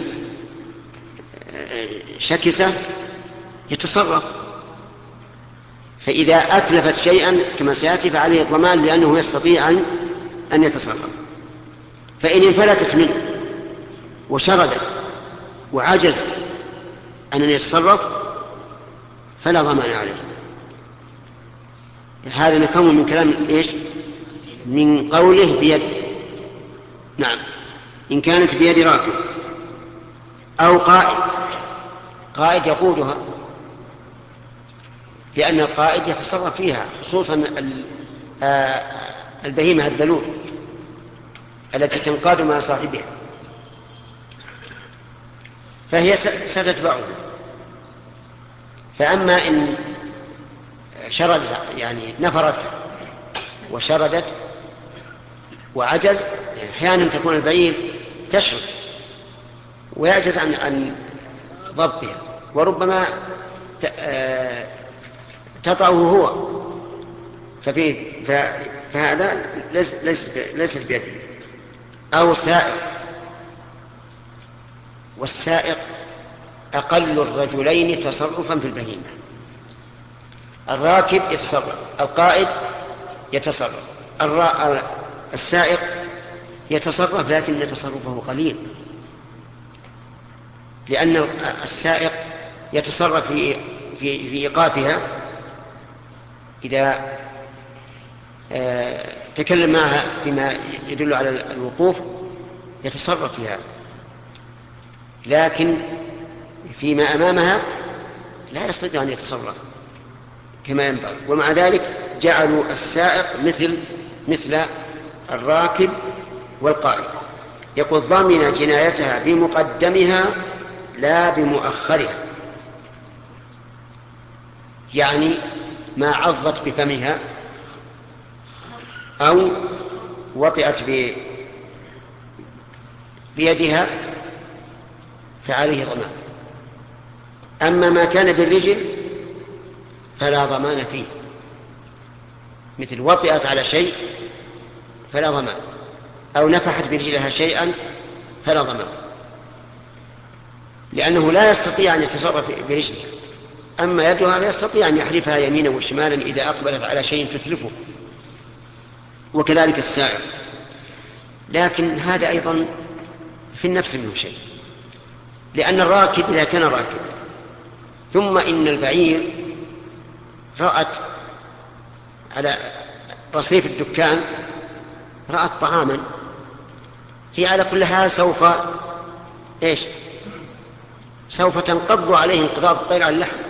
شكسة يتصرف، فإذا أتلفت شيئا كما سيأتي فعليه الضمان لأنه يستطيع أن يتصرف. فإن انفلتت منه وشردت وعجز أن يتصرف فلا ضمان عليه. هذا نفهم من كلام إيش؟ من قوله بيد. نعم، إن كانت بيد راكب أو قائد. قائد يقودها، لأن القائد يتصرف فيها، خصوصا البهيمة الذلول التي تنقاد مع صاحبها، فهي ستتبعه. فأما إن شردت يعني نفرت وشردت وعجز، أحيانا تكون البعير تشرد ويعجز عن عن ضبطها، وربما تطعه هو، ففيه فهذا ليس ليس بيده. أو سائق، والسائق أقل الرجلين تصرفا في البهيمة. الراكب يتصرف، القائد يتصرف، السائق يتصرف لكن تصرفه قليل، لأن السائق يتصرف في في في إيقافها إذا تكلم معها فيما يدل على الوقوف يتصرف في هذا، لكن فيما أمامها لا يستطيع أن يتصرف كما ينبغي. ومع ذلك جعلوا السائق مثل مثل الراكب والقائد. يقول ضمن جنايتها بمقدمها لا بمؤخرها، يعني ما عضت بفمها أو وطئت بيدها فعليه ضمان. أما ما كان بالرجل فلا ضمان فيه، مثل وطئت على شيء فلا ضمان، أو نفحت برجلها شيئا فلا ضمان، لأنه لا يستطيع أن يتصرف برجلها. أما يدها فيستطيع أن يحرفها يمينا وشمالا إذا أقبلت على شيء تتلفه، وكذلك السائق. لكن هذا أيضا في النفس منه شيء، لأن الراكب إذا كان راكب ثم إن البعير رأت على رصيف الدكان رأت طعاما، هي على كل حال سوف إيش سوف تنقض عليه انقضاض الطير على اللحم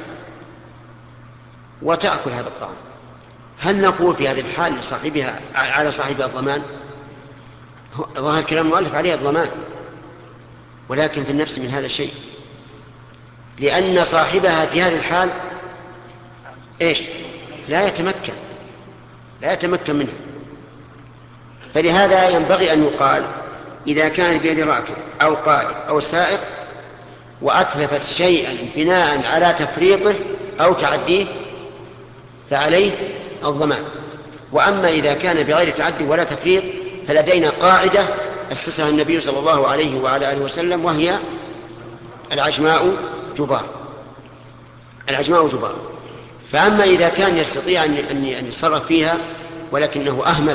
وتأكل هذا الطعام. هل نقول في هذه الحال لصاحبها على صاحبها الضمان؟ ظاهر كلام المؤلف عليه الضمان، ولكن في النفس من هذا الشيء، لأن صاحبها في هذه الحال إيش لا يتمكن لا يتمكن منها. فلهذا ينبغي أن يقال إذا كان بيد راكب أو قائد أو سائق وأتلفت شيئا بناء على تفريطه أو تعديه فعليه الضمان. وأما إذا كان بغير تعدي ولا تفريط فلدينا قاعدة أسسها النبي صلى الله عليه وعلى آله وسلم، وهي العجماء جبار. العجماء جبار. فأما إذا كان يستطيع أن يتصرف فيها ولكنه أهمل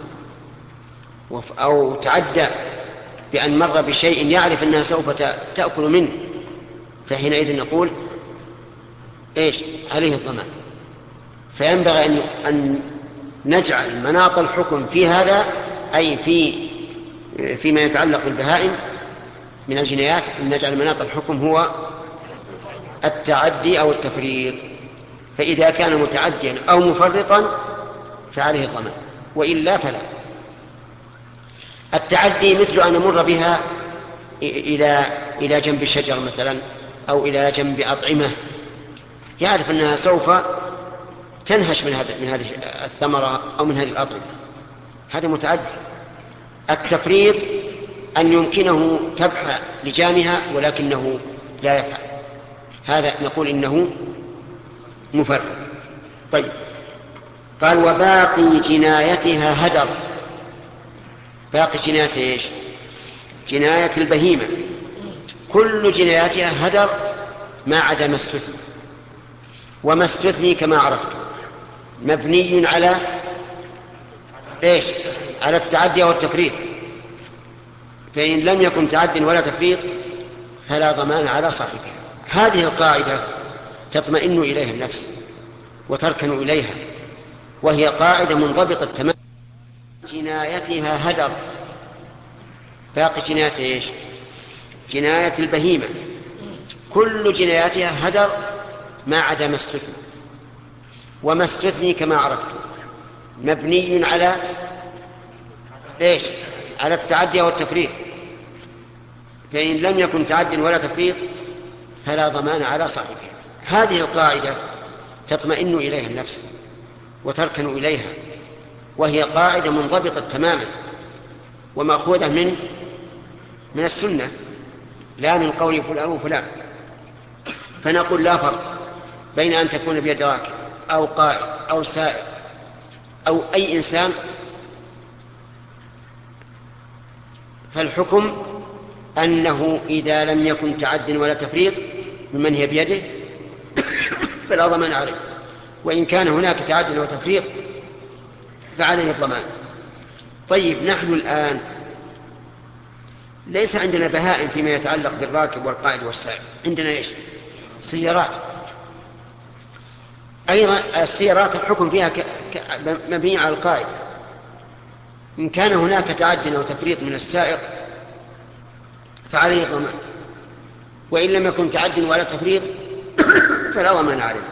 أو تعدى بأن مر بشيء يعرف أنها سوف تأكل منه، فحينئذ نقول إيش عليه الضمان. فينبغي أن نجعل مناط الحكم في هذا، أي في فيما يتعلق بالبهائم من الجنايات، أن نجعل مناط الحكم هو التعدي أو التفريط، فإذا كان متعديا أو مفرطا فعليه الضمان، وإلا فلا. التعدي مثل أن نمر بها إلى إلى جنب الشجر مثلا أو إلى جنب أطعمة، يعرف أنها سوف تنهش من هذا من هذه الثمرة أو من هذه الأطعمة، هذا متعدي. التفريط أن يمكنه كبح لجامها ولكنه لا يفعل، هذا نقول إنه مفرط. طيب، قال وباقي جنايتها هدر. باقي جنايتها ايش؟ جناية البهيمة، كل جناياتها هدر ما عدا ما استثني، وما استثني كما عرفت مبني على ايش؟ على التعدي والتفريط، فإن لم يكن تعد ولا تفريط فلا ضمان على صاحبها. هذه القاعدة تطمئن إليها النفس وتركن إليها، وهي قاعدة منضبطة تماما. جنايتها هدر. باقي جناية ايش؟ جناية البهيمة، كل جناياتها هدر ما عدا ما استثني، وما استثني كما عرفت مبني على ايش؟ على التعدي والتفريط، فإن لم يكن تعد ولا تفريط فلا ضمان على صاحبها. هذه القاعدة تطمئن إليها النفس وتركن إليها، وهي قاعدة منضبطة تماما ومأخوذة من من السنة لا من قول فلان وفلان. فنقول لا فرق بين أن تكون بيد راكب أو قائد أو سائق أو أي إنسان، فالحكم أنه إذا لم يكن تعد ولا تفريط ممن هي بيده فلا ضمان عليه، وإن كان هناك تعد وتفريط فعليه الضمان. طيب، نحن الآن ليس عندنا بهائم فيما يتعلق بالراكب والقائد والسائق، عندنا إيش؟ سيارات. أيضا السيارات الحكم فيها ك... ك... مبني على القاعدة، إن كان هناك تعد أو تفريط من السائق فعليه الضمان، وإن لم يكن تعد ولا تفريط فلا ضمان عليه.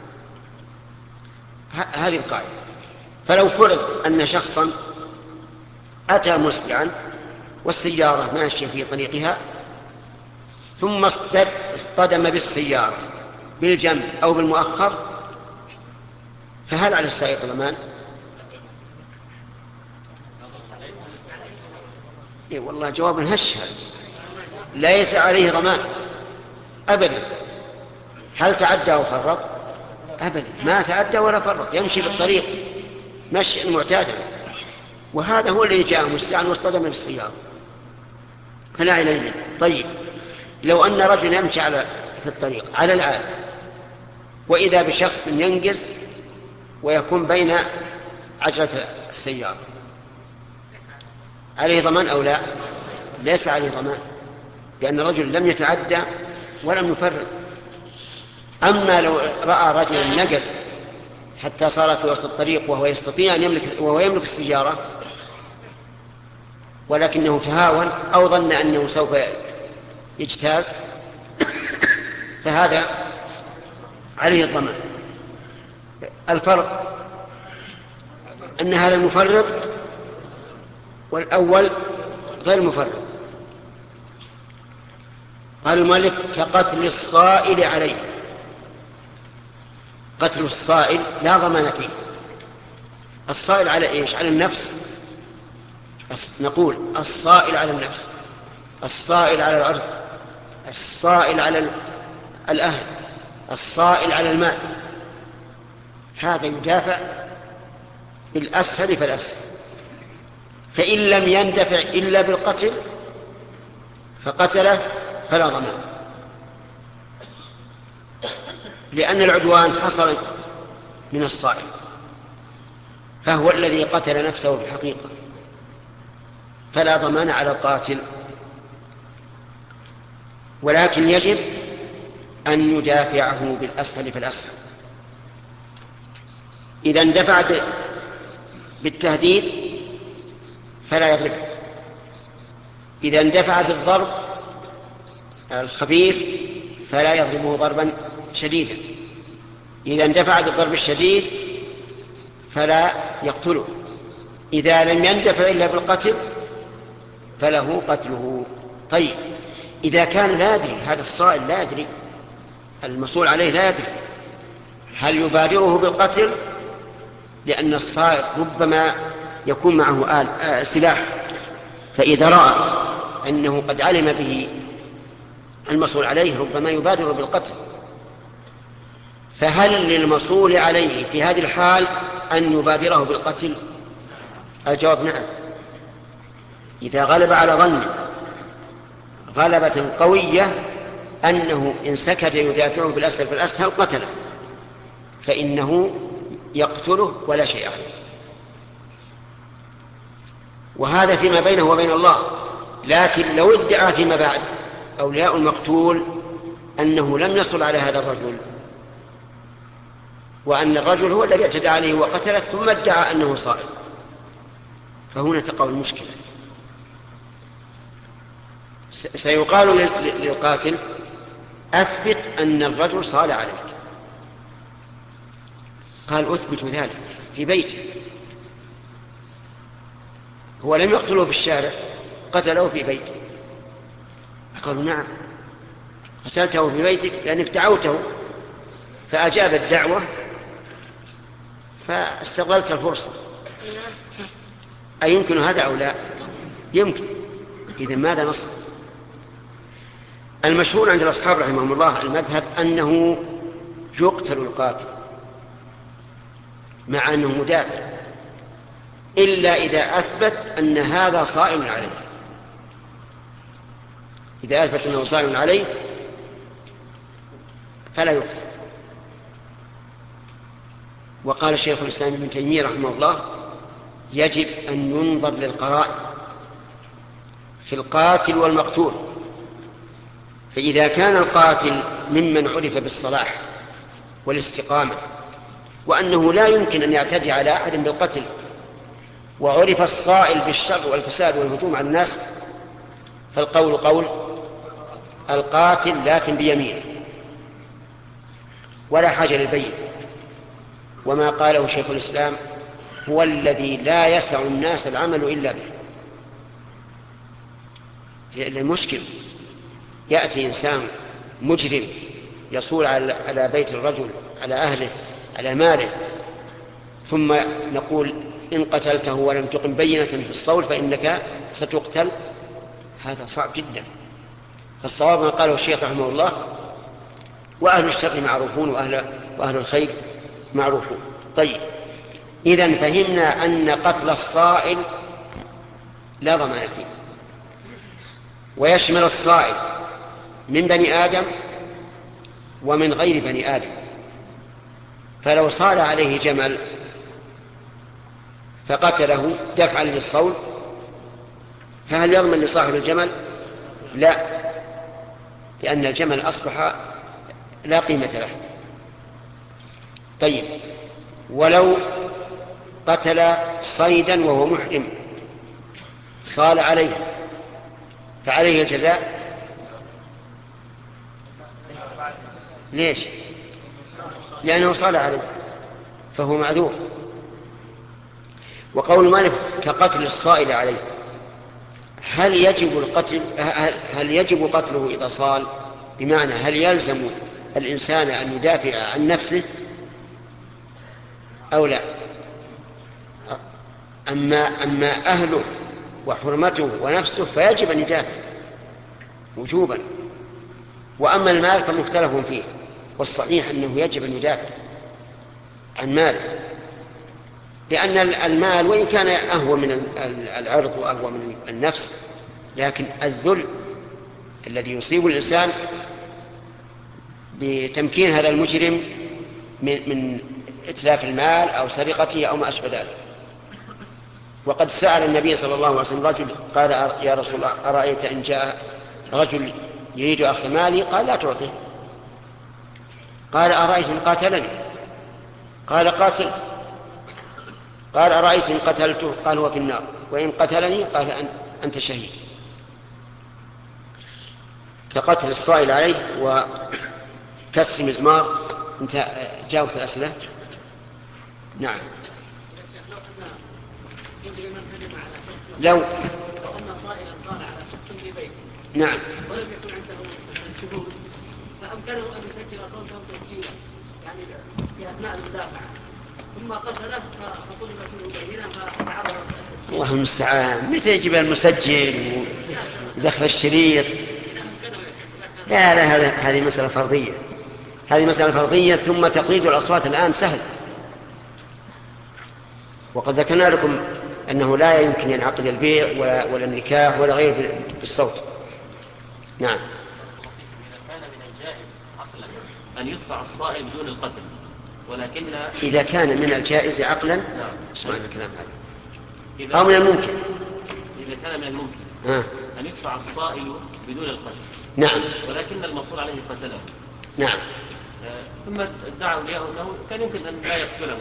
ه... هذه القاعدة. فلو فرض أن شخصا أتى مسرعا والسيارة ماشية في طريقها ثم اصطدم بالسيارة بالجنب أو بالمؤخر، فهل على السائق ضمان؟ إيه والله جواب هش، ليس عليه ضمان أبدا. هل تعدى أو فرط؟ أبدا، ما تعدى ولا فرط، يمشي بالطريق مشي معتادا، وهذا هو الذي جاء مسرعا واصطدم بالسيارة فلا عليه منه. طيب، لو أن رجل يمشي على في الطريق على العادة وإذا بشخص ينجز ويكون بين عجلة السيارة، عليه ضمان أو لا؟ ليس عليه ضمان، لأن الرجل لم يتعدى ولم يفرط. أما لو رأى رجلا نجز حتى صار في وسط الطريق وهو يستطيع أن يملك وهو يملك السيارة ولكنه تهاون أو ظن أنه سوف يجتاز، فهذا عليه الضمان. الفرق أن هذا المفرط والأول غير مفرط. قال المؤلف كقتل الصائل عليه. قتل الصائل لا ضمان فيه. الصائل على إيش؟ على النفس. نقول الصائل على النفس، الصائل على الأرض، الصائل على الأهل، الصائل على المال، هذا يدافع بالأسهل فالأسهل. فإن لم يندفع إلا بالقتل فقتله فلا ضمان، لأن العدوان حصل من الصائل، فهو الذي قتل نفسه بالحقيقة، فلا ضمان على القاتل. ولكن يجب أن يدافعه بالأسهل فالأسهل. إذا اندفع بالتهديد فلا يضربه، إذا اندفع بالضرب الخفيف فلا يضربه ضربا شديدا. إذا اندفع بالضرب الشديد فلا يقتله. إذا لم يندفع إلا بالقتل فله قتله. طيب إذا كان لا يدري، هذا الصائل لا يدري، المسؤول عليه لا يدري، هل يبادره بالقتل؟ لأن الصائل ربما يكون معه آل آه سلاح، فإذا رأى أنه قد علم به المسؤول عليه ربما يبادر بالقتل. فهل للمسؤول عليه في هذه الحال أن يبادره بالقتل؟ الجواب نعم، إذا غلب على ظنه غلبة قوية أنه إن سكت يدافعه بالأسهل فالأسهل قتله، فإنه يقتله ولا شيء عليه. وهذا فيما بينه وبين الله. لكن لو ادعى فيما بعد أولياء المقتول أنه لم يصل على هذا الرجل، وأن الرجل هو الذي اعتدى عليه وقتله، ثم ادعى أنه صائل، فهنا تقع المشكلة. سيقال للقاتل أثبت أن الرجل صال عليك. قال أثبت ذلك في بيته، هو لم يقتله في الشارع، قتله في بيته. قالوا نعم، قتلته في بيتك لأنك دعوته فأجاب الدعوة فاستغلت الفرصة. أيمكن هذا أو لا؟ يمكن. إذن ماذا نص؟ المشهور عند الأصحاب رحمهم الله المذهب أنه يقتل القاتل مع أنه مدافع، إلا إذا أثبت أن هذا صائم عليه. إذا أثبت أنه صائم عليه فلا يقتل. وقال شيخ الإسلام ابن تيمية رحمه الله يجب أن ينظر للقرائن في القاتل والمقتول، فإذا كان القاتل ممن عرف بالصلاح والاستقامة وأنه لا يمكن أن يعتدي على أحد بالقتل، وعرف الصائل بالشر والفساد والهجوم على الناس، فالقول قول القاتل لكن بيمينه ولا حاجة للبين. وما قاله شيخ الإسلام هو الذي لا يسع الناس العمل إلا به. المشكل يأتي إنسان مجرم يصول على بيت الرجل، على أهله، على ماله، ثم نقول إن قتلته ولم تقم بينة في الصول فإنك ستقتل. هذا صعب جدا. فالصواب ما قاله الشيخ رحمه الله وأهل الشر معروفون وأهل, وأهل الخير معروفون. طيب إذن فهمنا أن قتل الصائل لا ضمان فيه، ويشمل الصائل من بني آدم ومن غير بني آدم. فلو صال عليه جمل فقتله دفعا للصول فهل يضمن لصاحب الجمل؟ لا، لأن الجمل أصبح لا قيمة له. طيب ولو قتل صيدا وهو محرم صال عليه فعليه الجزاء؟ ليش؟ لأنه صال عليه فهو معذور. وقول مالك كقتل الصائل عليه، هل يجب القتل هل يجب قتله إذا صال؟ بمعنى هل يلزم الإنسان أن يدافع عن نفسه أو لا؟ أما, أما أهله وحرمته ونفسه فيجب أن يدافع وجوبا. وأما المال فمختلف فيه، والصحيح أنه يجب أن يدافع عن ماله، لأن المال وإن كان أهوى من العرض وأهوى من النفس، لكن الذل الذي يصيب الإنسان بتمكين هذا المجرم من إتلاف المال أو سرقته أو ما أشبه ذلك. وقد سأل النبي صلى الله عليه وسلم رجل قال يا رسول الله أرأيت إن جاء رجل يريد أخذ مالي؟ قال لا تعطيه. قال أرأيت إن قاتلني؟ قال قاتل. قال أرأيت إن قتلته؟ قال هو في النار. وإن قتلني؟ قال أنت شهيد. كقتل الصائل عليه وكسر مزمار. انت جاوبت الأسئلة؟ نعم. لو لو أن صائلا صار على شخص في بيته نعم ولم يكن عنده شهود فأمكنه أن يسجل صوته تسجيلا يعني في أثناء المدافعة ثم قتله فطلبت منه بينة فتعرض التسجيل. الله المستعان، متى يجيب المسجل ودخل الشريط؟ لا لا هذا هذه مسألة فرضية، هذه مسألة فرضية. ثم تقليد الأصوات الآن سهل، وقد ذكرنا لكم أنه لا يمكن ينعقد البيع ولا, ولا النكاح ولا غير بالصوت. نعم. إذا كان من الجائز عقلا أن يدفع الصائل بدون القتل، ولكن إذا كان من الجائز عقلا، نعم اسمعنا الكلام هذا، أو من الممكن، إذا كان من الممكن آه. أن يدفع الصائل بدون القتل، نعم، ولكن المصور عليه قتله، نعم، آه. ثم ادعوا له أنه كان يمكن أن لا يقتله،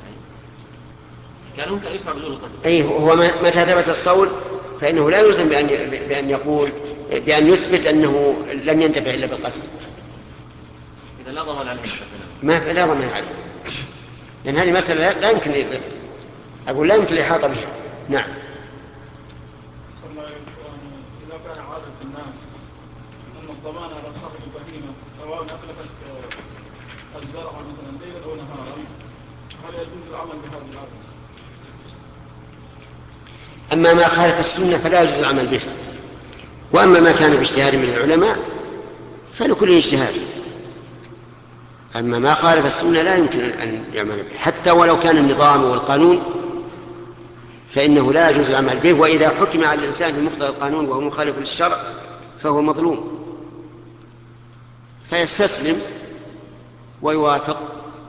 كان يمكن أن يدفع بدون القتل. أي هو متى ثبت الصول فإنه لا يلزم بأن بأن يقول بأن يثبت أنه لم ينتفع إلا بالقتل. إذا لا ضمان عليه ما لا ضمان عليه، لأن هذه مسألة لا يمكن أقول لا يمكن الإحاطة بها. نعم. إذا كان عادة الناس أن الضمان على صاحب البهيمة سواء أخلفت الزرع مثلا ليلا أو نهارا، هل يجوز العمل بهذا العادة؟ أما ما خالف السنة فلا يجوز العمل به، وأما ما كان باجتهاد من العلماء فلكل اجتهاد. أما ما خالف السنة لا يمكن أن يعمل به، حتى ولو كان النظام والقانون فإنه لا يجوز العمل به. وإذا حكم على الإنسان بمقتضى القانون وهو مخالف للشرع فهو مظلوم، فيستسلم ويوافق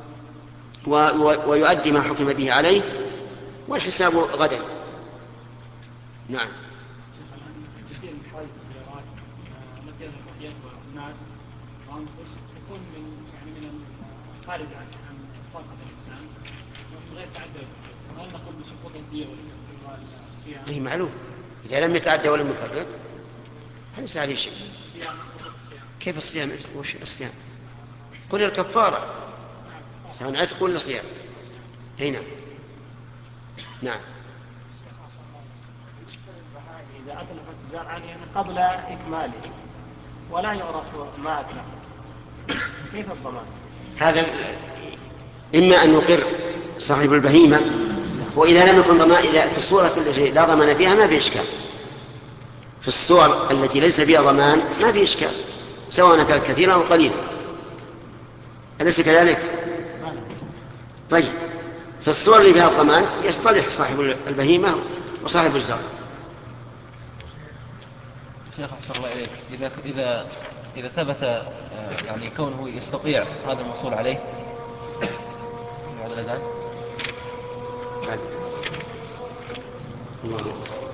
ويؤدي ما حكم به عليه والحساب غدا. نعم. كثير من حوادث السيارات التي يذهب يتبع الناس وأنفس تكون من يعني من خارج عن طاقة الإنسان ومن غير تعدد، وهل نقول بسقوط الدية والصيام؟ أي معلوم، إذا لم يتعدى ولم يفرط ليس عليه شيء. كيف الصيام؟ وش الصيام؟ قل الكفارة سواء عتق ولا صيام. هنا نعم. إذا أتلفت الزرع يعني قبل إكماله ولا يعرف ما أتلفت، كيف الضمان؟ هذا إما أن يقر صاحب البهيمة، وإذا لم يكن ضمان، إذا في الصورة التي لا ضمان فيها ما في إشكال، في الصور التي ليس فيها ضمان ما في إشكال سواء كانت كثيرة أو قليلة، أليس كذلك؟ طيب في الصور اللي فيها الضمان يصطلح صاحب البهيمة وصاحب الزرع. شيخ أحسن الله إليك، إذا إذا إذا ثبت يعني كونه يستطيع هذا الوصول عليه بعد الأذان. بعد الله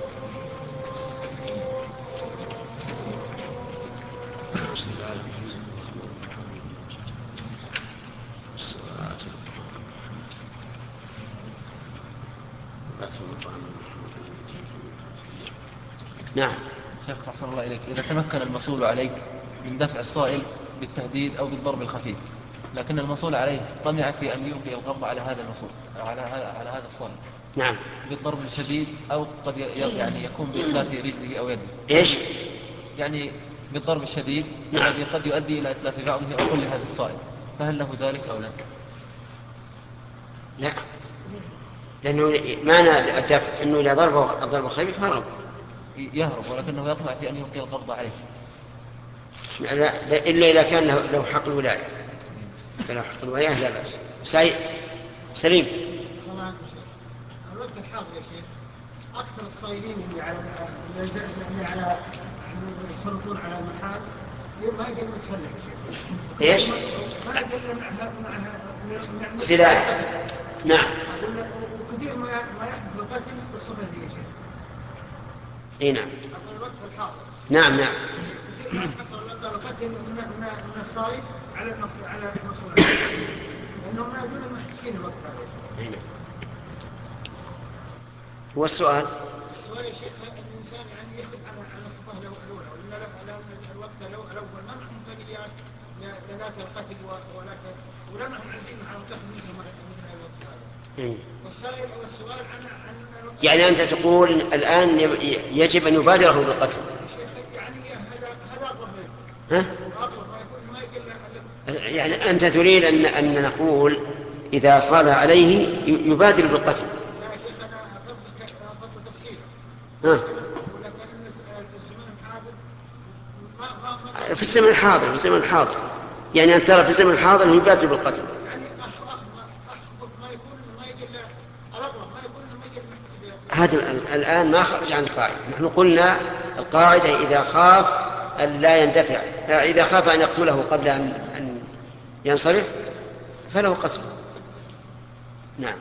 نعم. شيخ أحسن الله إليك، إذا تمكن المصول عليك من دفع الصائل بالتهديد أو بالضرب الخفيف، لكن المصول عليه طمع في أن يلقي القبض على هذا المصول على على هذا الصائل، نعم، بالضرب الشديد أو قد يعني يكون بإتلاف رجله أو يده. إيش؟ يعني بالضرب الشديد نعم. الذي قد يؤدي إلى إتلاف بعضه أو كل هذا الصائل، فهل له ذلك أو لا؟ لا، لأنه معنى الدفع أنه إذا ضربه الضرب الخفيف هرب، يهرب، ولكنه يطمع في أن يلقي القبض عليه. لا, لا إلا إذا كان له, له حق الولاية، له حق الولاية لا بأس. سعيد سليم. الوقت الحاضر يا شيخ أكثر الصائلين اللي على اللي على يتصرفون على المحال ما يقدر يتسلح يا شيخ. إيش؟ ما يقدر معها معها سلاح. نعم. وكثير ما ما يحدث القتل بالصفة دي يا شيخ. إيه نعم. الوقت الحاضر. نعم نعم. كثير ما حصل القتل من من من الصائل على على المسؤول لأنهم ما يدون المحتسين الوقت هذا. هنا هو السؤال السؤال يا شيخ، الانسان يعني يحلف على على الصفه الاولى ولا لا الوقت الاول ما معه امكانيات لا القتل ولا ولا معه عزيمه على القتل مثل مثل الوقت هذا. والسؤال والسؤال عن عن يعني أنت تقول الآن يجب أن يبادره بالقتل. يعني هذا هذا أقرب ها؟ يعني أنت تريد أن أن نقول إذا صال عليه يبادر بالقتل. لا يا شيخ أنا قبل تفصيل. ها؟ ولكن الزمن الحاضر ما ما في الزمن الحاضر في الزمن الحاضر يعني أن ترى في الزمن الحاضر يبادر بالقتل. يعني أخ أخ ما يكون ما يجي الأقرب ما يكون ما يجي المحتسب. هذا الآن ما خرج عن القاعدة. نحن قلنا القاعدة إذا خاف أن لا يندفع، إذا خاف أن يقتله قبل أن أن ينصرف فله قتل. نعم.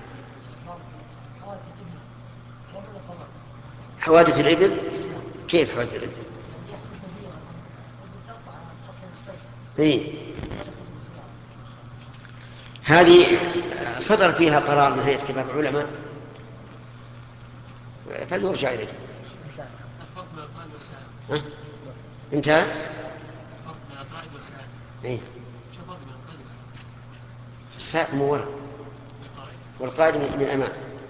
حوادث الإبل كيف حوادث الإبل؟ إيه؟ هذه صدر فيها قرار من هيئة كبار العلماء فليرجع إليه. ها؟ انتهى؟ ايه السائق من وراء والقائد من امام.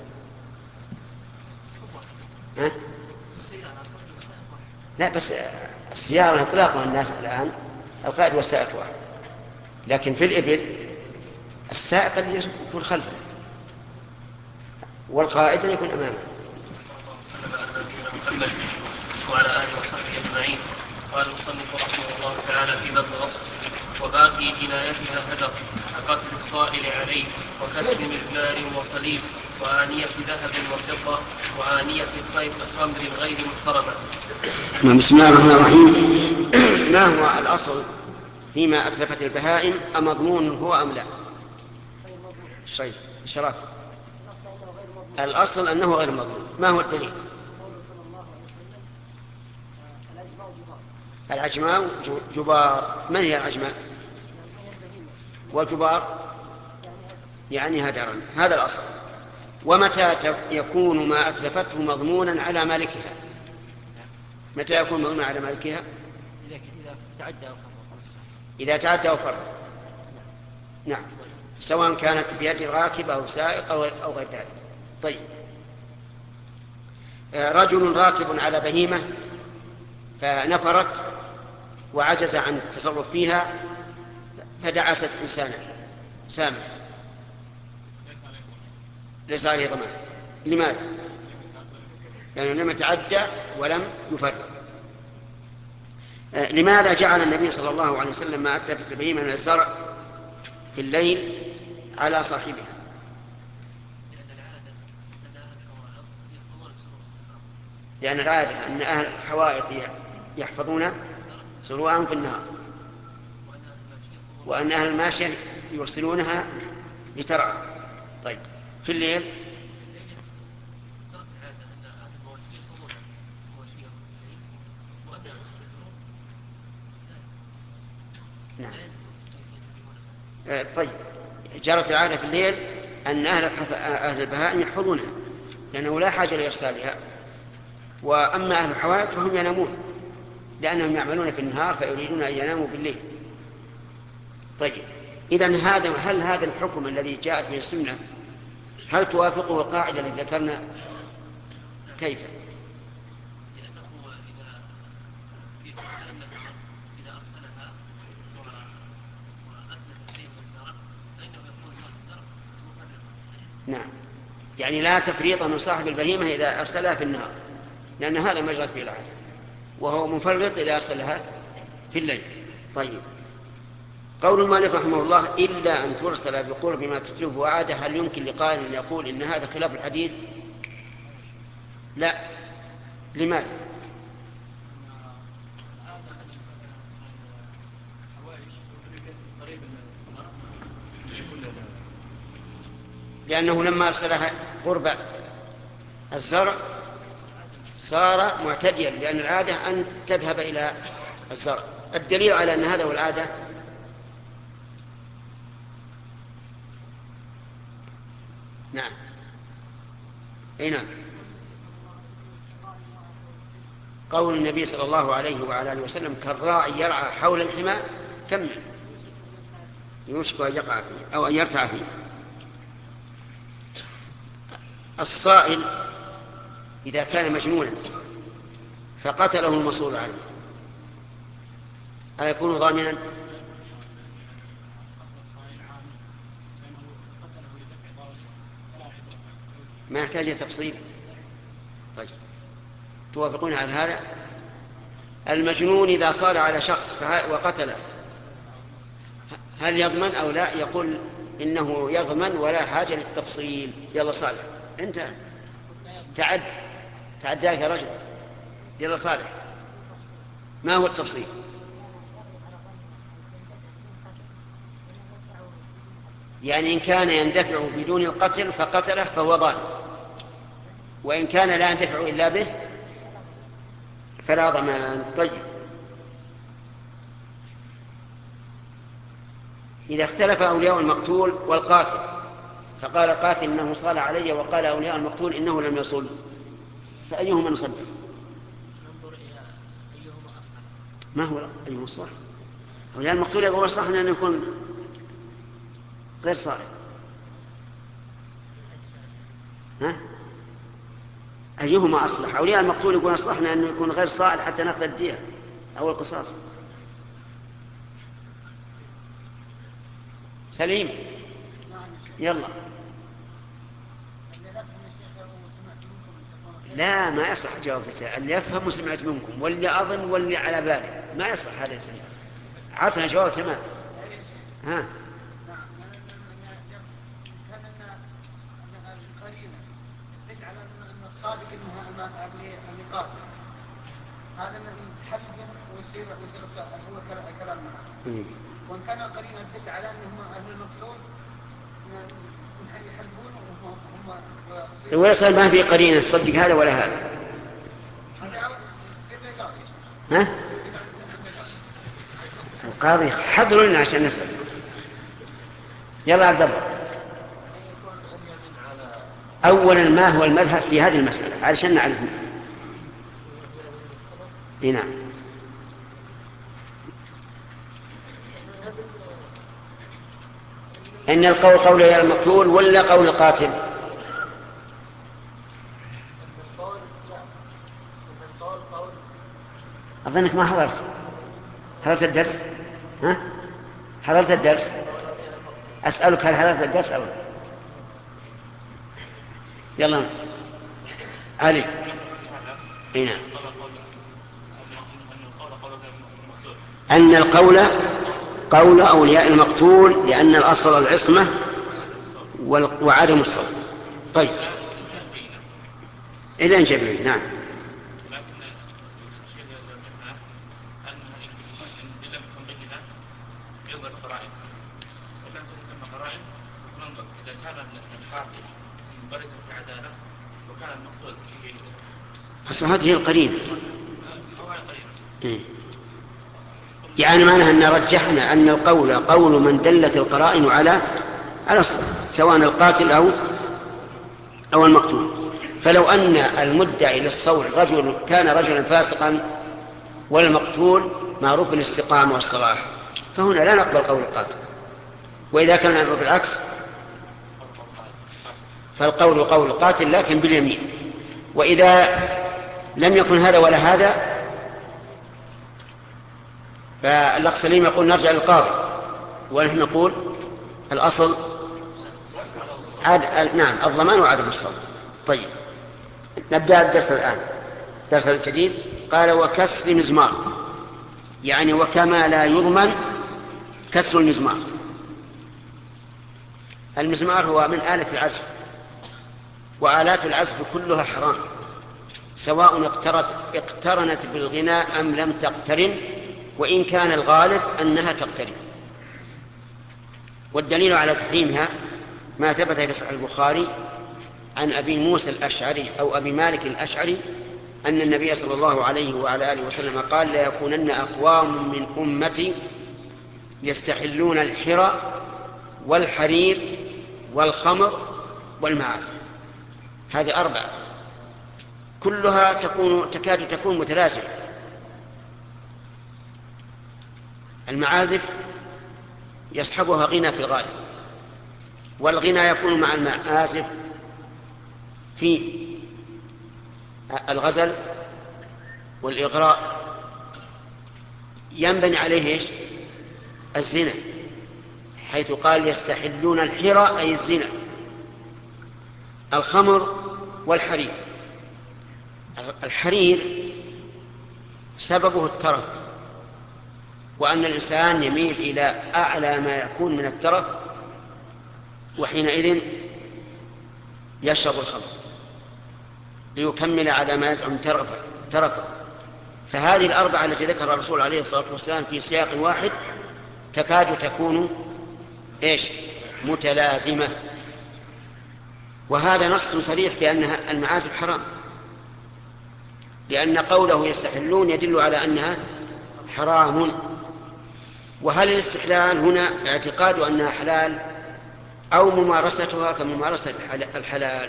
ها؟ لا بس السيارة اطلاقها الناس الان القائد والسائق واحد، لكن في الابل السائق الذي يكون خلفه والقائد يكون امامه. محمد وعلى آله وصحبه أجمعين. قال المصنف رحمه الله تعالى في باب الغصب: وباقي جنايتها هدر كقتل الصائل عليه وكسر مزمار وصليب وآنية ذهب وفضة وآنية خمر غير محترمة. بسم الله الرحمن الرحيم. ما هو الأصل فيما أتلفت البهائم؟ أمضمون هو أم لا؟ الشيء الشراف الأصل أنه غير مضمون. ما هو الدليل؟ العجماء جبار. من هي العجماء؟ والجبار يعني هدرا. هذا الأصل. ومتى يكون ما أتلفته مضمونا على مالكها؟ متى يكون مضمونا على مالكها؟ إذا تعدى أو فرط. نعم، سواء كانت بيد راكب أو سائق أو غير ذلك. طيب، رجل راكب على بهيمة فنفرت وعجز عن التصرف فيها فدعست إنسانا سامع ليس عليه ضمان. لماذا؟ لأنه لم يتعدى ولم يفرط. لماذا جعل النبي صلى الله عليه وسلم ما أتلفت البهيمة من الزرع في الليل على صاحبها؟ لأن العادة أن أهل الحوائط يحفظون سروعهم في النهار، وأن أهل الماشية يرسلونها لترعى. طيب، في الليل نعم. طيب، جرت العادة في الليل أن أهل, أهل البهائم يحفظونها لأنه لا حاجة لإرسالها، وأما أهل الحوائط فهم ينامون لأنهم يعملون في النهار فيريدون أن يناموا بالليل. طيب، إذن هذا هل هذا الحكم الذي جاءت به السنة هل توافقه القاعدة التي ذكرنا؟ كيف؟ نعم، يعني لا تفريط من صاحب البهيمة إذا أرسلها في النهار لأن هذا ما جرت به العادة، وهو مفرط إذا أرسلها في الليل. طيب، قول المؤلف رحمه الله إلا أن ترسل بقرب ما تتلفه عادة، هل يمكن لقائل أن يقول إن هذا خلاف الحديث؟ لا. لماذا؟ لأنه لما أرسلها قرب الزرع صار معتديا، لأن العادة أن تذهب إلى الزرع. الدليل على أن هذا هو العادة نعم. أي نعم. قول النبي صلى الله عليه وعلى آله وسلم كالراعي يرعى حول الحمى كمل يوشك أن يقع فيه أو أن يرتع فيه. الصائل إذا كان مجنونا فقتله المصول عليه أيكون ضامنا؟ ما يحتاج تفصيل. طيب توافقون على هذا؟ المجنون إذا صار على شخص وقتله هل يضمن أو لا؟ يقول إنه يضمن ولا حاجة للتفصيل. يلا صالح أنت تعد تعداك يا رجل. يلا صالح ما هو التفصيل؟ يعني إن كان يندفع بدون القتل فقتله فهو ضال، وإن كان لا يندفع إلا به فلا ضمان. طيب إذا اختلف أولياء المقتول والقاتل فقال القاتل إنه صال علي وقال أولياء المقتول إنه لم يصل، فأيهما نصدق؟ ننظر إلى أيهما أصح. ما هو أيهما أصح؟ أولياء المقتول يقول أصح أن يكون غير صالح. ها؟ أيهما أصلح؟ أولياء المقتول يكون أصلحنا أنه يكون غير صالح حتى نأخذ الدية أو القصاص. سليم يلا. لا ما يصلح جواب السائل. اللي يفهم وسمعت منكم واللي أظن واللي على بالي ما يصلح هذا السليم. عطنا جواب تمام. ها الصادق انه النقاط هذا من حل ويصير ويصير هو كلام معه. وان كان القرينه تدل على انهم اهل المقتول يحلبون وهم ويصل ما في قرينه تصدق هذا ولا هذا. ها القاضي حضروا لنا عشان نسال. يلا عبد الله. أولا ما هو المذهب في هذه المسألة علشان نعرف. نعم إن القول قول يا المقتول ولا قول القاتل؟ أظنك ما حضرت حضرت الدرس. ها حضرت الدرس؟ أسألك هل حضرت الدرس أو لا؟ يلا علي. هنا أن القول قول أولياء المقتول لأن الأصل العصمة وعدم الصوت. طيب إلى أن جبريل. نعم أصل هذه القرينة. إيه؟ يعني معناها أن رجحنا أن القول قول من دلت القرائن على على سواء القاتل أو أو المقتول. فلو أن المدعي للصول رجل كان رجلا فاسقا والمقتول معروف بالاستقامة والصلاح فهنا لا نقبل قول القاتل. وإذا كان بالعكس فالقول قول القاتل لكن باليمين. وإذا لم يكن هذا ولا هذا فالأخ سليم يقول نرجع للقاضي ونحن نقول الأصل عاد... نعم الضمان وعدم الصوت. طيب نبدأ الدرس الآن. الدرس الجديد قال وكسر مزمار يعني وكما لا يضمن كسر المزمار. المزمار هو من آلة العزف وآلات العزف كلها حرام سواء اقترنت بالغناء أم لم تقترن وإن كان الغالب أنها تقترن. والدليل على تحريمها ما ثبت في صحيح البخاري عن أبي موسى الأشعري أو أبي مالك الأشعري أن النبي صلى الله عليه وعلى آله وسلم قال لا يكونن أقوام من أمتي يستحلون الحرى والحرير والخمر والمعازف. هذه أربعة كلها تكون تكاد تكون متلازمة. المعازف يصحبها غنى في الغالب، والغنى يكون مع المعازف في الغزل والإغراء، ينبني عليه إيش؟ الزنا، حيث قال يستحلون الحرى أي الزنا، الخمر والحرير. الحرير سببه الترف، وأن الإنسان يميل إلى أعلى ما يكون من الترف، وحينئذ يشرب الخمر ليكمل على ما يزعم ترفه. فهذه الأربعة التي ذكر الرسول عليه الصلاة والسلام في سياق واحد تكاد تكون إيش؟ متلازمة. وهذا نص صريح بأن المعازف حرام، لأن قوله يستحلون يدل على أنها حرام. وهل الاستحلال هنا اعتقاد أنها حلال أو ممارستها كممارسة الحلال؟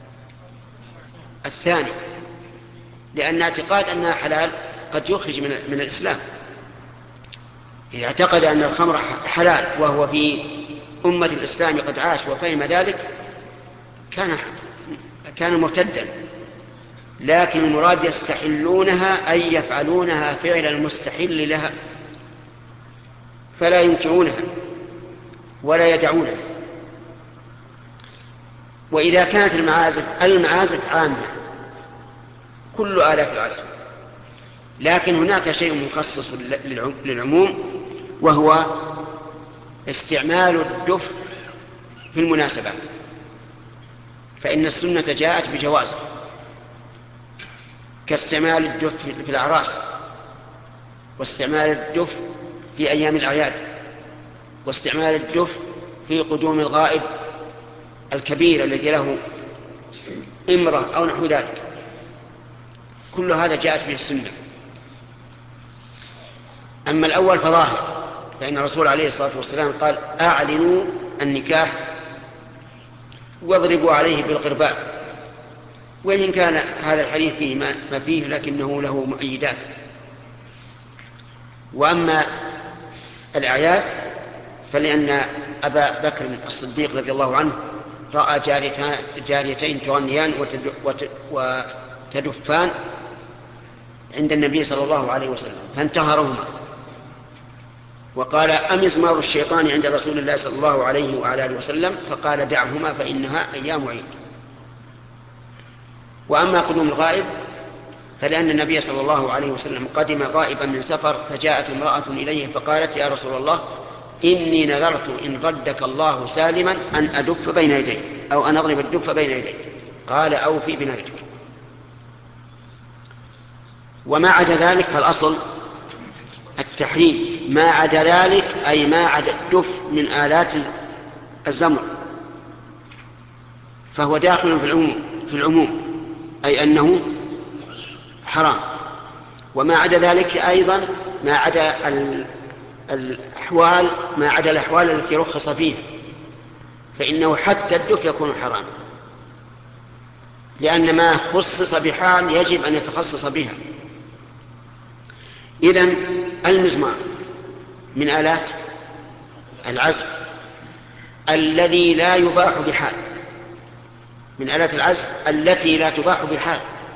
الثاني، لأن اعتقاد أنها حلال قد يخرج من, من الإسلام. إذا اعتقد أن الخمر حلال وهو في أمة الإسلام قد عاش وفهم ذلك كان كان مرتدا. لكن المراد يستحلونها أي يفعلونها فعل المستحل لها، فلا ينكرونها ولا يدعونها. وإذا كانت المعازف المعازف عامة كل آلات العزف، لكن هناك شيء مخصص للعموم، وهو استعمال الدف في المناسبات، فإن السنة جاءت بجوازه، كاستعمال الدف في الأعراس، واستعمال الدف في أيام الأعياد، واستعمال الدف في قدوم الغائب الكبير الذي له إمرة أو نحو ذلك. كل هذا جاءت به السنة. أما الأول فظاهر، فإن الرسول عليه الصلاة والسلام قال أعلنوا النكاح واضربوا عليه بالقرباء، وإن كان هذا الحديث فيه ما فيه لكنه له مؤيدات. وأما الأعياد فلأن أبا بكر الصديق رضي الله عنه رأى جاريتين تغنيان وتدفان عند النبي صلى الله عليه وسلم فانتهرهما، وقال أمزمار الشيطان عند رسول الله صلى الله عليه وعلى آله وسلم، فقال دعهما فإنها أيام عيد. وأما قدوم الغائب فلأن النبي صلى الله عليه وسلم قدم غائبا من سفر، فجاءت امرأة إليه فقالت يا رسول الله إني نذرت إن ردك الله سالما أن أدف بين يديك أو أن أضرب الدف بين يديك، قال أوفي بنذرك. وما عدا ذلك فالأصل التحريم، ما عدا ذلك أي ما عدا الدف من آلات الزمر فهو داخل في العموم في العموم أي أنه حرام. وما عدا ذلك أيضا ما عدا الأحوال ما عدا الأحوال التي رخص فيها، فإنه حتى الدف يكون حراما، لأن ما خصص بحال يجب أن يتخصص بها. إذن المزمار من آلات العزف الذي لا يباح بحال، من آلات العزف التي لا تباح بحال،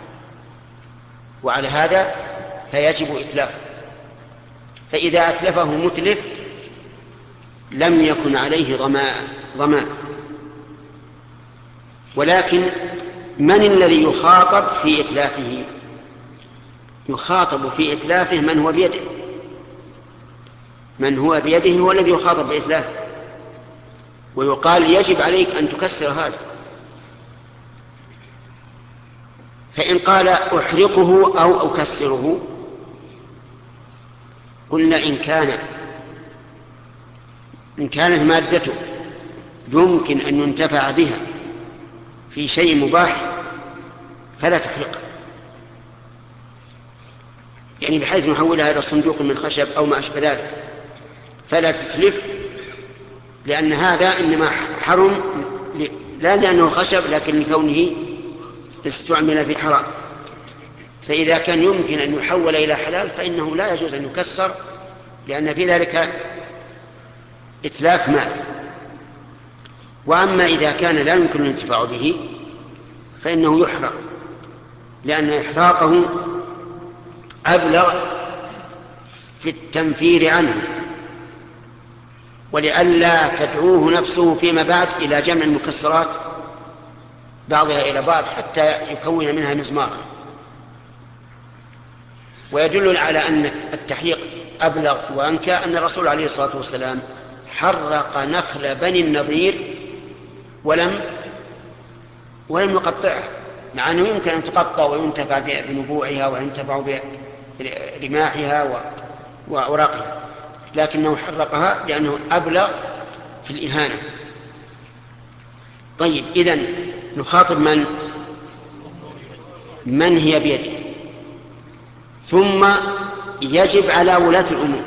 وعلى هذا فيجب إتلافه. فإذا أتلفه متلف لم يكن عليه ضمان. ولكن من الذي يخاطب في إتلافه؟ يخاطب في إتلافه من هو بيده، من هو بيده هو الذي يخاطب بإتلافه، ويقال يجب عليك أن تكسر هذا. فإن قال أحرقه أو أكسره قلنا إن كان إن كانت مادته يمكن أن ينتفع بها في شيء مباح فلا تحرقه، يعني بحيث نحولها إلى صندوق من خشب أو ما أشبه ذلك، فلا تتلف، لأن هذا إنما حرم لا لأنه خشب لكن لكونه استعمل في حرام فإذا كان يمكن أن يحول إلى حلال فإنه لا يجوز أن يكسر، لأن في ذلك إتلاف مال. وأما إذا كان لا يمكن الانتفاع به فإنه يحرق، لأن إحراقه أبلغ في التنفير عنه، ولئلا تدعوه نفسه فيما بعد إلى جمع المكسرات بعضها إلى بعض حتى يكون منها مزمارا. ويدل على أن التحريق أبلغ وأنكى أن الرسول عليه الصلاة والسلام حرق نخل بني النضير ولم ولم يقطعها، مع أنه يمكن أن تقطع وينتفع بنبوعها وينتفع برماحها وأوراقها، لكنه حرقها لأنه أبلغ في الإهانة. طيب، إذن نخاطب من من هي بيده. ثم يجب على ولاة الأمور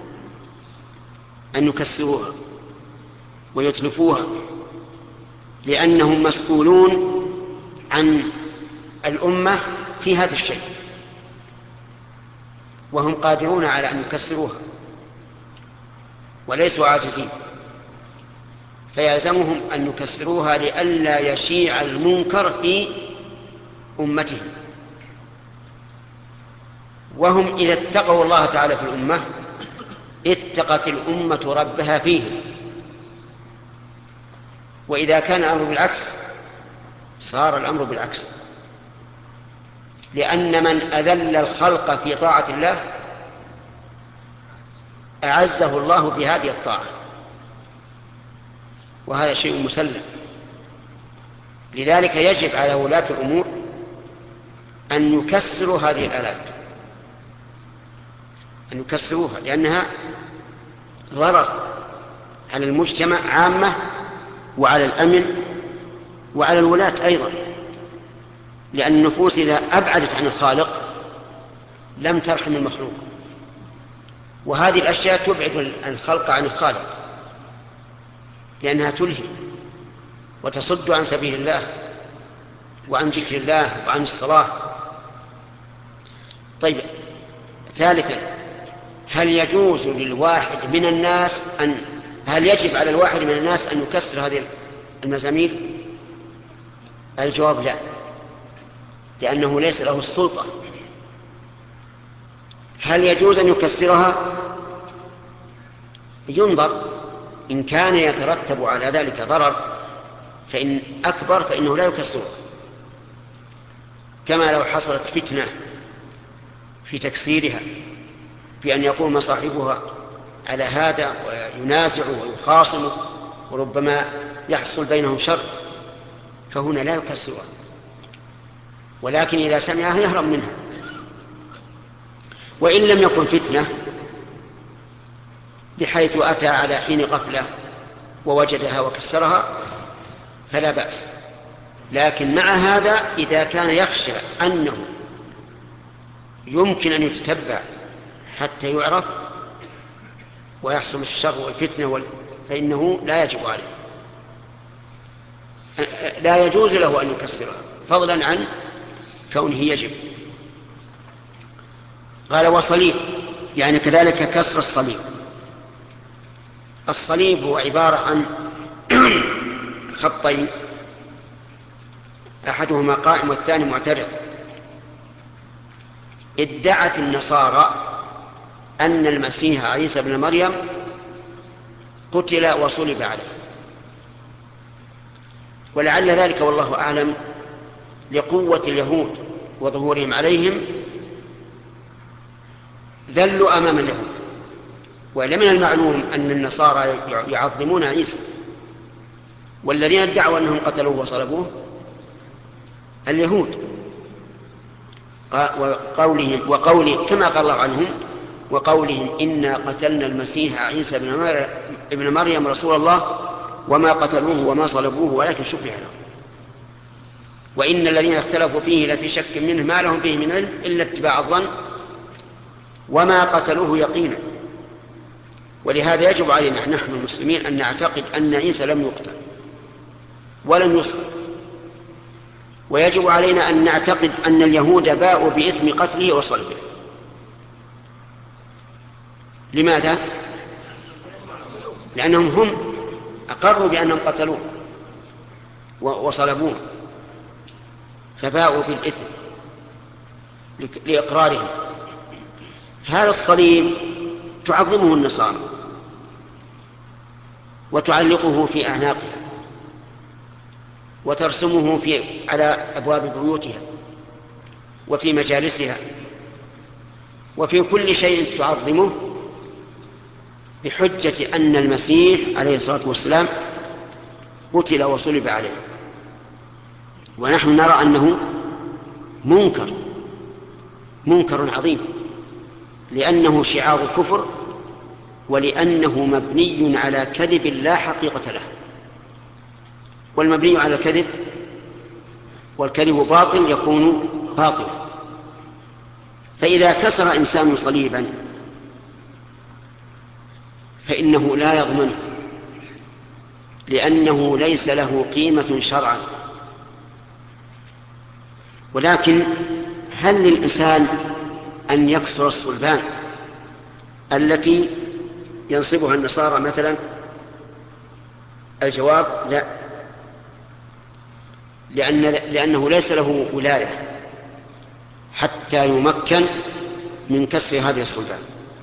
أن يكسروها ويتلفوها، لأنهم مسؤولون عن الأمة في هذا الشيء، وهم قادرون على أن يكسروها وليسوا عاجزين، فيلزمهم أن يكسروها لئلا يشيع المنكر في أمتهم. وهم إذا اتقوا الله تعالى في الأمة اتقت الأمة ربها فيهم، وإذا كان الأمر بالعكس صار الأمر بالعكس، لأن من أذل الخلق في طاعة الله أعزه الله بهذه الطاعة، وهذا شيء مسلم. لذلك يجب على ولاة الأمور أن يكسروا هذه الآلات، أن يكسروها، لأنها ضرر على المجتمع عامة وعلى الأمن وعلى الولاة أيضا، لأن النفوس إذا أبعدت عن الخالق لم ترحم المخلوق، وهذه الأشياء تبعد الخلق عن الخالق لأنها تلهي وتصد عن سبيل الله وعن ذكر الله وعن الصلاة. طيب، ثالثا، هل يجوز للواحد من الناس أن هل يجب على الواحد من الناس أن يكسر هذه المزامير؟ الجواب لا، لأنه ليس له السلطة. هل يجوز أن يكسرها؟ ينظر، إن كان يترتب على ذلك ضرر فإن أكبر فإنه لا يكسرها، كما لو حصلت فتنة في تكسيرها بأن يقوم صاحبها على هذا وينازع ويخاصم وربما يحصل بينهم شر، فهنا لا يكسرها، ولكن إذا سمعها يهرب منها. وإن لم يكن فتنة بحيث أتى على حين غفلة ووجدها وكسرها فلا بأس، لكن مع هذا إذا كان يخشى أنه يمكن أن يتتبع حتى يعرف ويحصل الشر والفتنة فإنه لا يجب عليه، لا يجوز له أن يكسرها فضلا عن كونه يجب. قال وصليب، يعني كذلك كسر الصليب. الصليب هو عبارة عن خطين أحدهما قائم والثاني معترض. ادعت النصارى أن المسيح عيسى بن مريم قتل وصلب عليه، ولعل ذلك والله أعلم لقوة اليهود وظهورهم عليهم ذلوا أمام اليهود. ولمن المعلوم أن النصارى يعظمون عيسى، والذين ادعوا أنهم قتلوه وصلبوه اليهود، وقولهم وقوله كما قال الله عنهم وقولهم إنا قتلنا المسيح عيسى بن مريم رسول الله وما قتلوه وما صلبوه ولكن شبه له وإن الذين اختلفوا فيه لفي شك منه ما لهم به من علم إلا اتباع الظن وما قتلوه يقينا. ولهذا يجب علينا نحن المسلمين أن نعتقد أن عيسى لم يقتل ولم يصلب، ويجب علينا أن نعتقد أن اليهود باءوا بإثم قتله وصلبه. لماذا؟ لأنهم هم أقروا بأنهم قتلوه وصلبوه، فباءوا بالإثم لإقرارهم. هذا الصليب تعظمه النصارى وتعلقه في أعناقها وترسمه في على أبواب بيوتها وفي مجالسها وفي كل شيء تعظمه، بحجة أن المسيح عليه الصلاة والسلام قتل وصلب عليه. ونحن نرى أنه منكر منكر عظيم، لأنه شعار كفر، ولأنه مبني على كذب لا حقيقة له. والمبني على الكذب والكذب باطل يكون باطلا. فإذا كسر إنسان صليبا فإنه لا يضمنه، لأنه ليس له قيمة شرعا. ولكن هل للإنسان أن يكسر الصلبان التي ينصبها النصارى مثلا؟ الجواب لا، لأن لأنه ليس له ولاية حتى يمكن من كسر هذه الصلبان.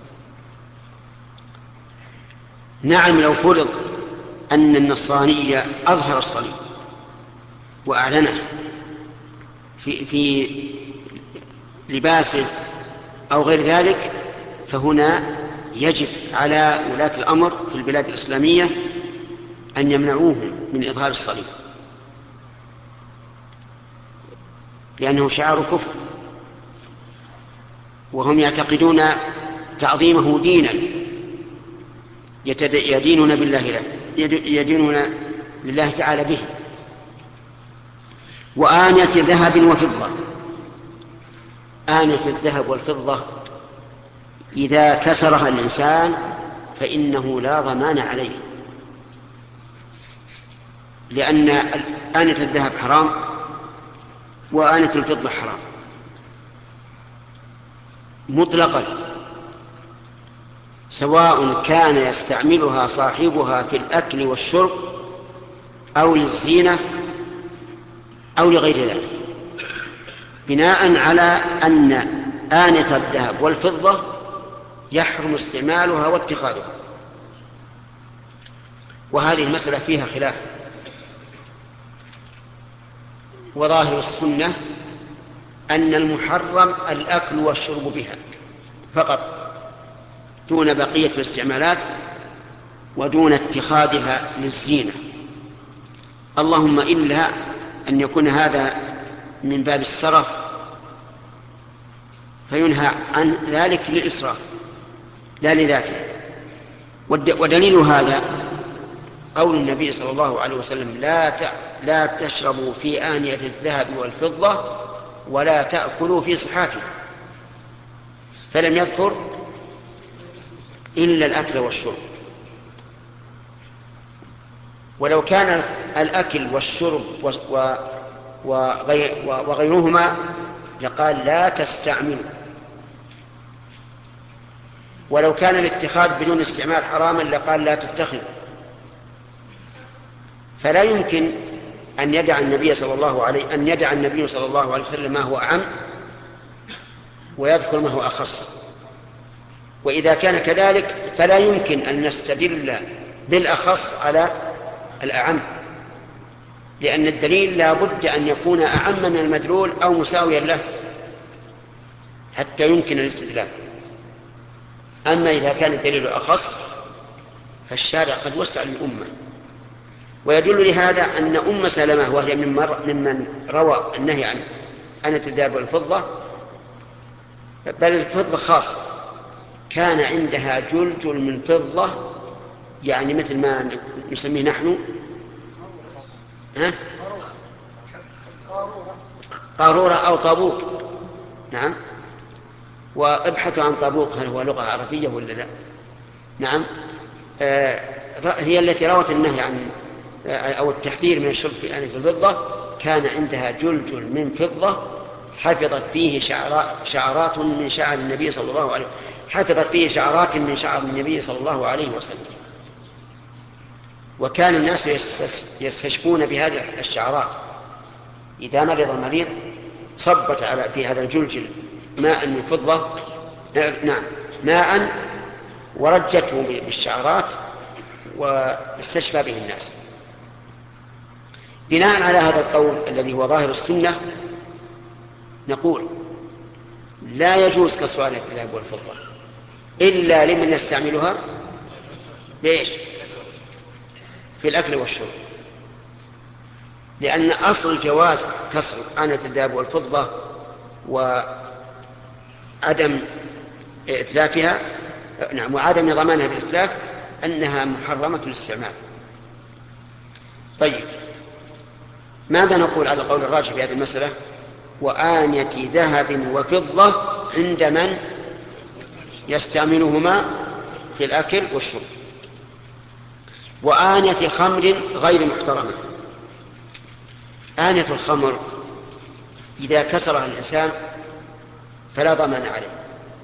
نعم، لو فرض أن النصراني أظهر الصليب وأعلنه في, في لباسه أو غير ذلك، فهنا يجب على ولاة الأمر في البلاد الإسلامية أن يمنعوهم من إظهار الصليب، لأنه شعار كفر، وهم يعتقدون تعظيمه دينا يدينون بالله له يدينون لله تعالى به. وآنية ذهب وفضة، آنية الذهب والفضة إذا كسرها الإنسان فإنه لا ضمان عليه، لأن آنية الذهب حرام وآنية الفضة حرام مطلقا، سواء كان يستعملها صاحبها في الأكل والشرب أو للزينة أو لغير ذلك، بناء على أن آنية الذهب والفضة يحرم استعمالها واتخاذها. وهذه المسألة فيها خلاف، وظاهر السنة أن المحرم الأكل والشرب بها فقط دون بقية الاستعمالات ودون اتخاذها للزينة، اللهم إلا أن يكون هذا من باب السرف فينهى عن ذلك للإسراف لا لذاته. ودليل هذا قول النبي صلى الله عليه وسلم: لا لا تشربوا في آنية الذهب والفضة ولا تأكلوا في صحافه، فلم يذكر إلا الأكل والشرب. ولو كان الأكل والشرب وغيرهما لقال لا تستعملوا، ولو كان الاتخاذ بدون استعمال حراما لقال لا تتخذ. فلا يمكن أن يدع النبي صلى الله عليه أن يدع النبي صلى الله عليه وسلم ما هو أعم ويذكر ما هو أخص. وإذا كان كذلك فلا يمكن أن نستدل بالأخص على الأعم، لأن الدليل لا بد أن يكون أعم من المدلول أو مساويا له حتى يمكن الاستدلال. أما إذا كان الدليل أخص فالشارع قد وسع للأمة. ويدل لهذا أن أم سلمة وهي ممن روى النهي عن آنية الذهب والفضة، بل الفضة خاصة، كان عندها جلجل من فضة، يعني مثل ما نسميه نحن ها؟ قارورة أو طابوق. نعم، وابحثوا عن طابوق هل هو لغة عربية ولا لا. نعم، آه هي التي روت النهي عن أو التحذير من الشرب في آنية الفضة، كان عندها جلجل من فضة حفظت فيه شعرات من شعر النبي صلى الله عليه وسلم حفظت فيه شعرات من شعر النبي صلى الله عليه وسلم. وكان الناس يستشفون بهذه الشعرات. إذا مرض المريض صبت على في هذا الجلجل ماء من فضة نعم ماء ورجته بالشعرات واستشفى به الناس. بناء على هذا القول الذي هو ظاهر السنة نقول لا يجوز كسر آنية الذهب والفضة إلا لمن يستعملها بإيش؟ في الأكل والشرب، لأن أصل جواز كسر آنية الذهب والفضة وعدم إتلافها نعم وعدم ضمانها بالإتلاف أنها محرمة الاستعمال. طيب ماذا نقول على القول الراجح في هذه المسألة؟ وآنية ذهب وفضة عند من يستعملهما في الأكل والشرب، وآنية خمر غير محترمة. آنية الخمر إذا كسرها الإنسان فلا ضمان عليه،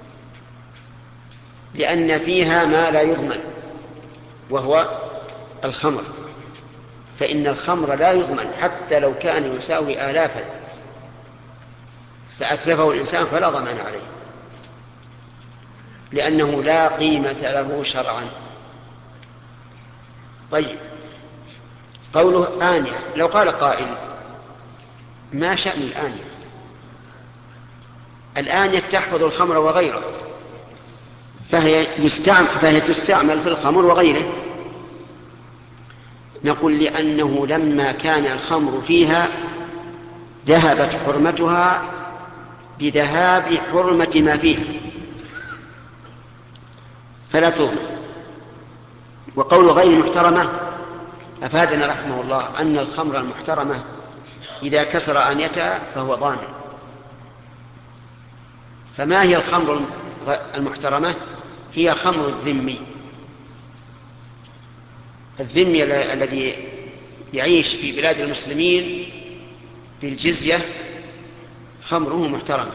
لأن فيها ما لا يضمن وهو الخمر، فإن الخمر لا يضمن حتى لو كان يساوي آلافا فأتلفه الإنسان فلا ضمان عليه، لأنه لا قيمة له شرعا. طيب قوله آنية، لو قال قائل ما شأن الآنية؟ الآنية تحفظ الخمر وغيره، فهي, يستعمل فهي تستعمل في الخمر وغيره. نقول لأنه لما كان الخمر فيها ذهبت حرمتها بذهاب حرمة ما فيها فلا تضمن. وقول غير محترمة أفادنا رحمه الله أن الخمر المحترمة إذا كسر آنيتها فهو ضامن. فما هي الخمر المحترمة؟ هي خمر الذمي. الذمي الذي يعيش في بلاد المسلمين بالجزية خمره محترمة،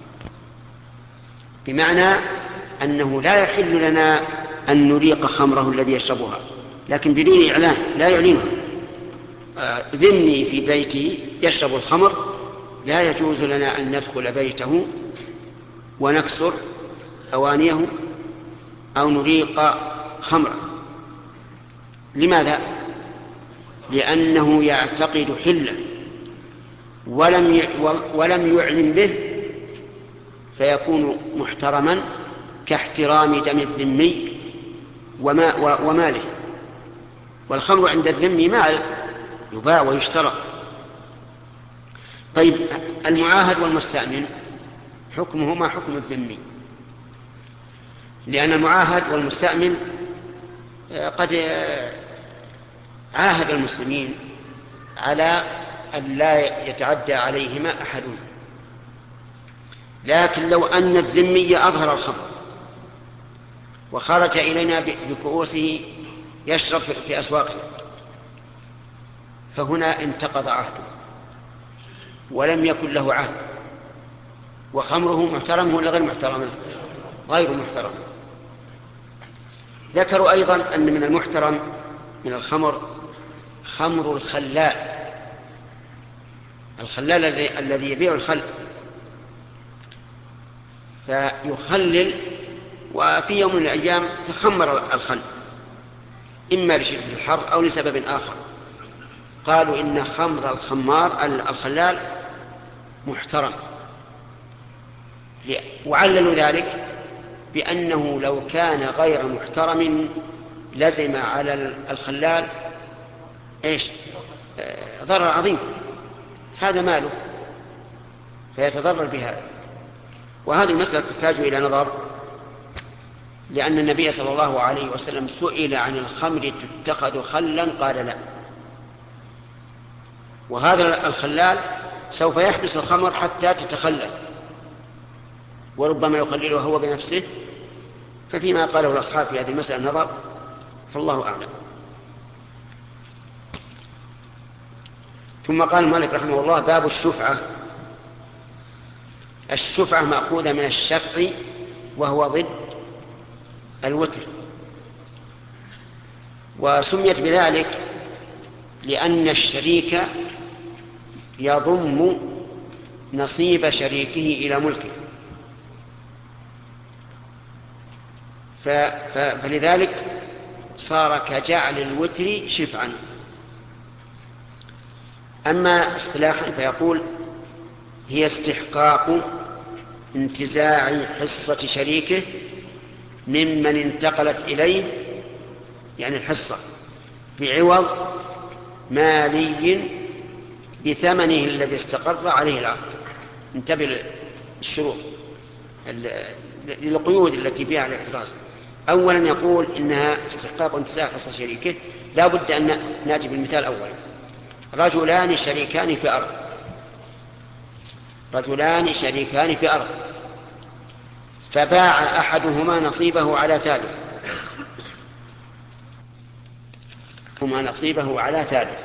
بمعنى أنه لا يحل لنا أن نريق خمره الذي يشربها، لكن بدون إعلان لا يعلنها. ذمي في بيته يشرب الخمر لا يجوز لنا أن ندخل بيته ونكسر أوانيه أو نريق خمره. لماذا؟ لأنه يعتقد حله ولم ولم يعلم به فيكون محترما كاحترام دم الذمي وماله. والخمر عند الذمي مال يباع ويشترى. طيب المعاهد والمستأمن حكمهما حكم الذمي، لأن المعاهد والمستأمن قد عاهد المسلمين على أن لا يتعدى عليهما أحد، لكن لو أن الذمي أظهر الخمر وخرج إلينا بكؤوسه يشرب في أسواقنا فهنا انتقض عهده ولم يكن له عهد، وخمره محترم ولا غير محترمة؟ غير محترم. ذكروا أيضا أن من المحترم من الخمر خمر الخلال. الخلال الذي يبيع الخل فيخلل، وفي يوم من الأيام تخمر الخل إما لشدة الحر أو لسبب آخر، قالوا إن خمر الخمار الخلال محترم، وعللوا ذلك بأنه لو كان غير محترم لزم على الخلال إيش؟ ضرر عظيم، هذا ماله فيتضرر بهذا. وهذه المسألة تحتاج إلى نظر، لأن النبي صلى الله عليه وسلم سئل عن الخمر تتخذ خلا قال لا، وهذا الخلال سوف يحبس الخمر حتى تتخلل وربما يخللها هو بنفسه. ففيما قاله الأصحاب في هذه المسألة نظر، فالله أعلم. ثم قال المؤلف رحمه الله: باب الشفعة. الشفعة مأخوذة من الشفع وهو ضد الوتر، وسميت بذلك لأن الشريك يضم نصيب شريكه إلى ملكه، فلذلك صار كجعل الوتر شفعا. أما اصطلاحا فيقول: هي استحقاق انتزاع حصة شريكه ممن انتقلت إليه، يعني الحصة، بعوض مالي بثمنه الذي استقر عليه العقد. انتبه للشروط للقيود التي فيها الاحتراز. أولا يقول إنها استحقاق انتزاع حصة شريكه، لا بد أن نأتي بالمثال أولا: رجلان شريكان في أرض رجلان شريكان في أرض فباع أحدهما نصيبه على ثالث هما نصيبه على ثالث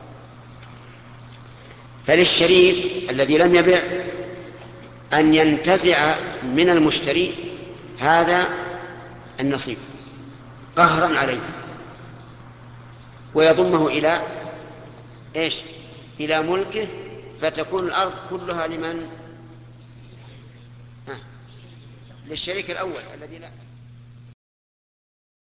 فللشريك الذي لم يبع أن ينتزع من المشتري هذا النصيب قهرا عليه، ويضمه إلى إيش؟ إلى ملكه، فتكون الأرض كلها لمن؟ ها. للشريك الأول الذي لا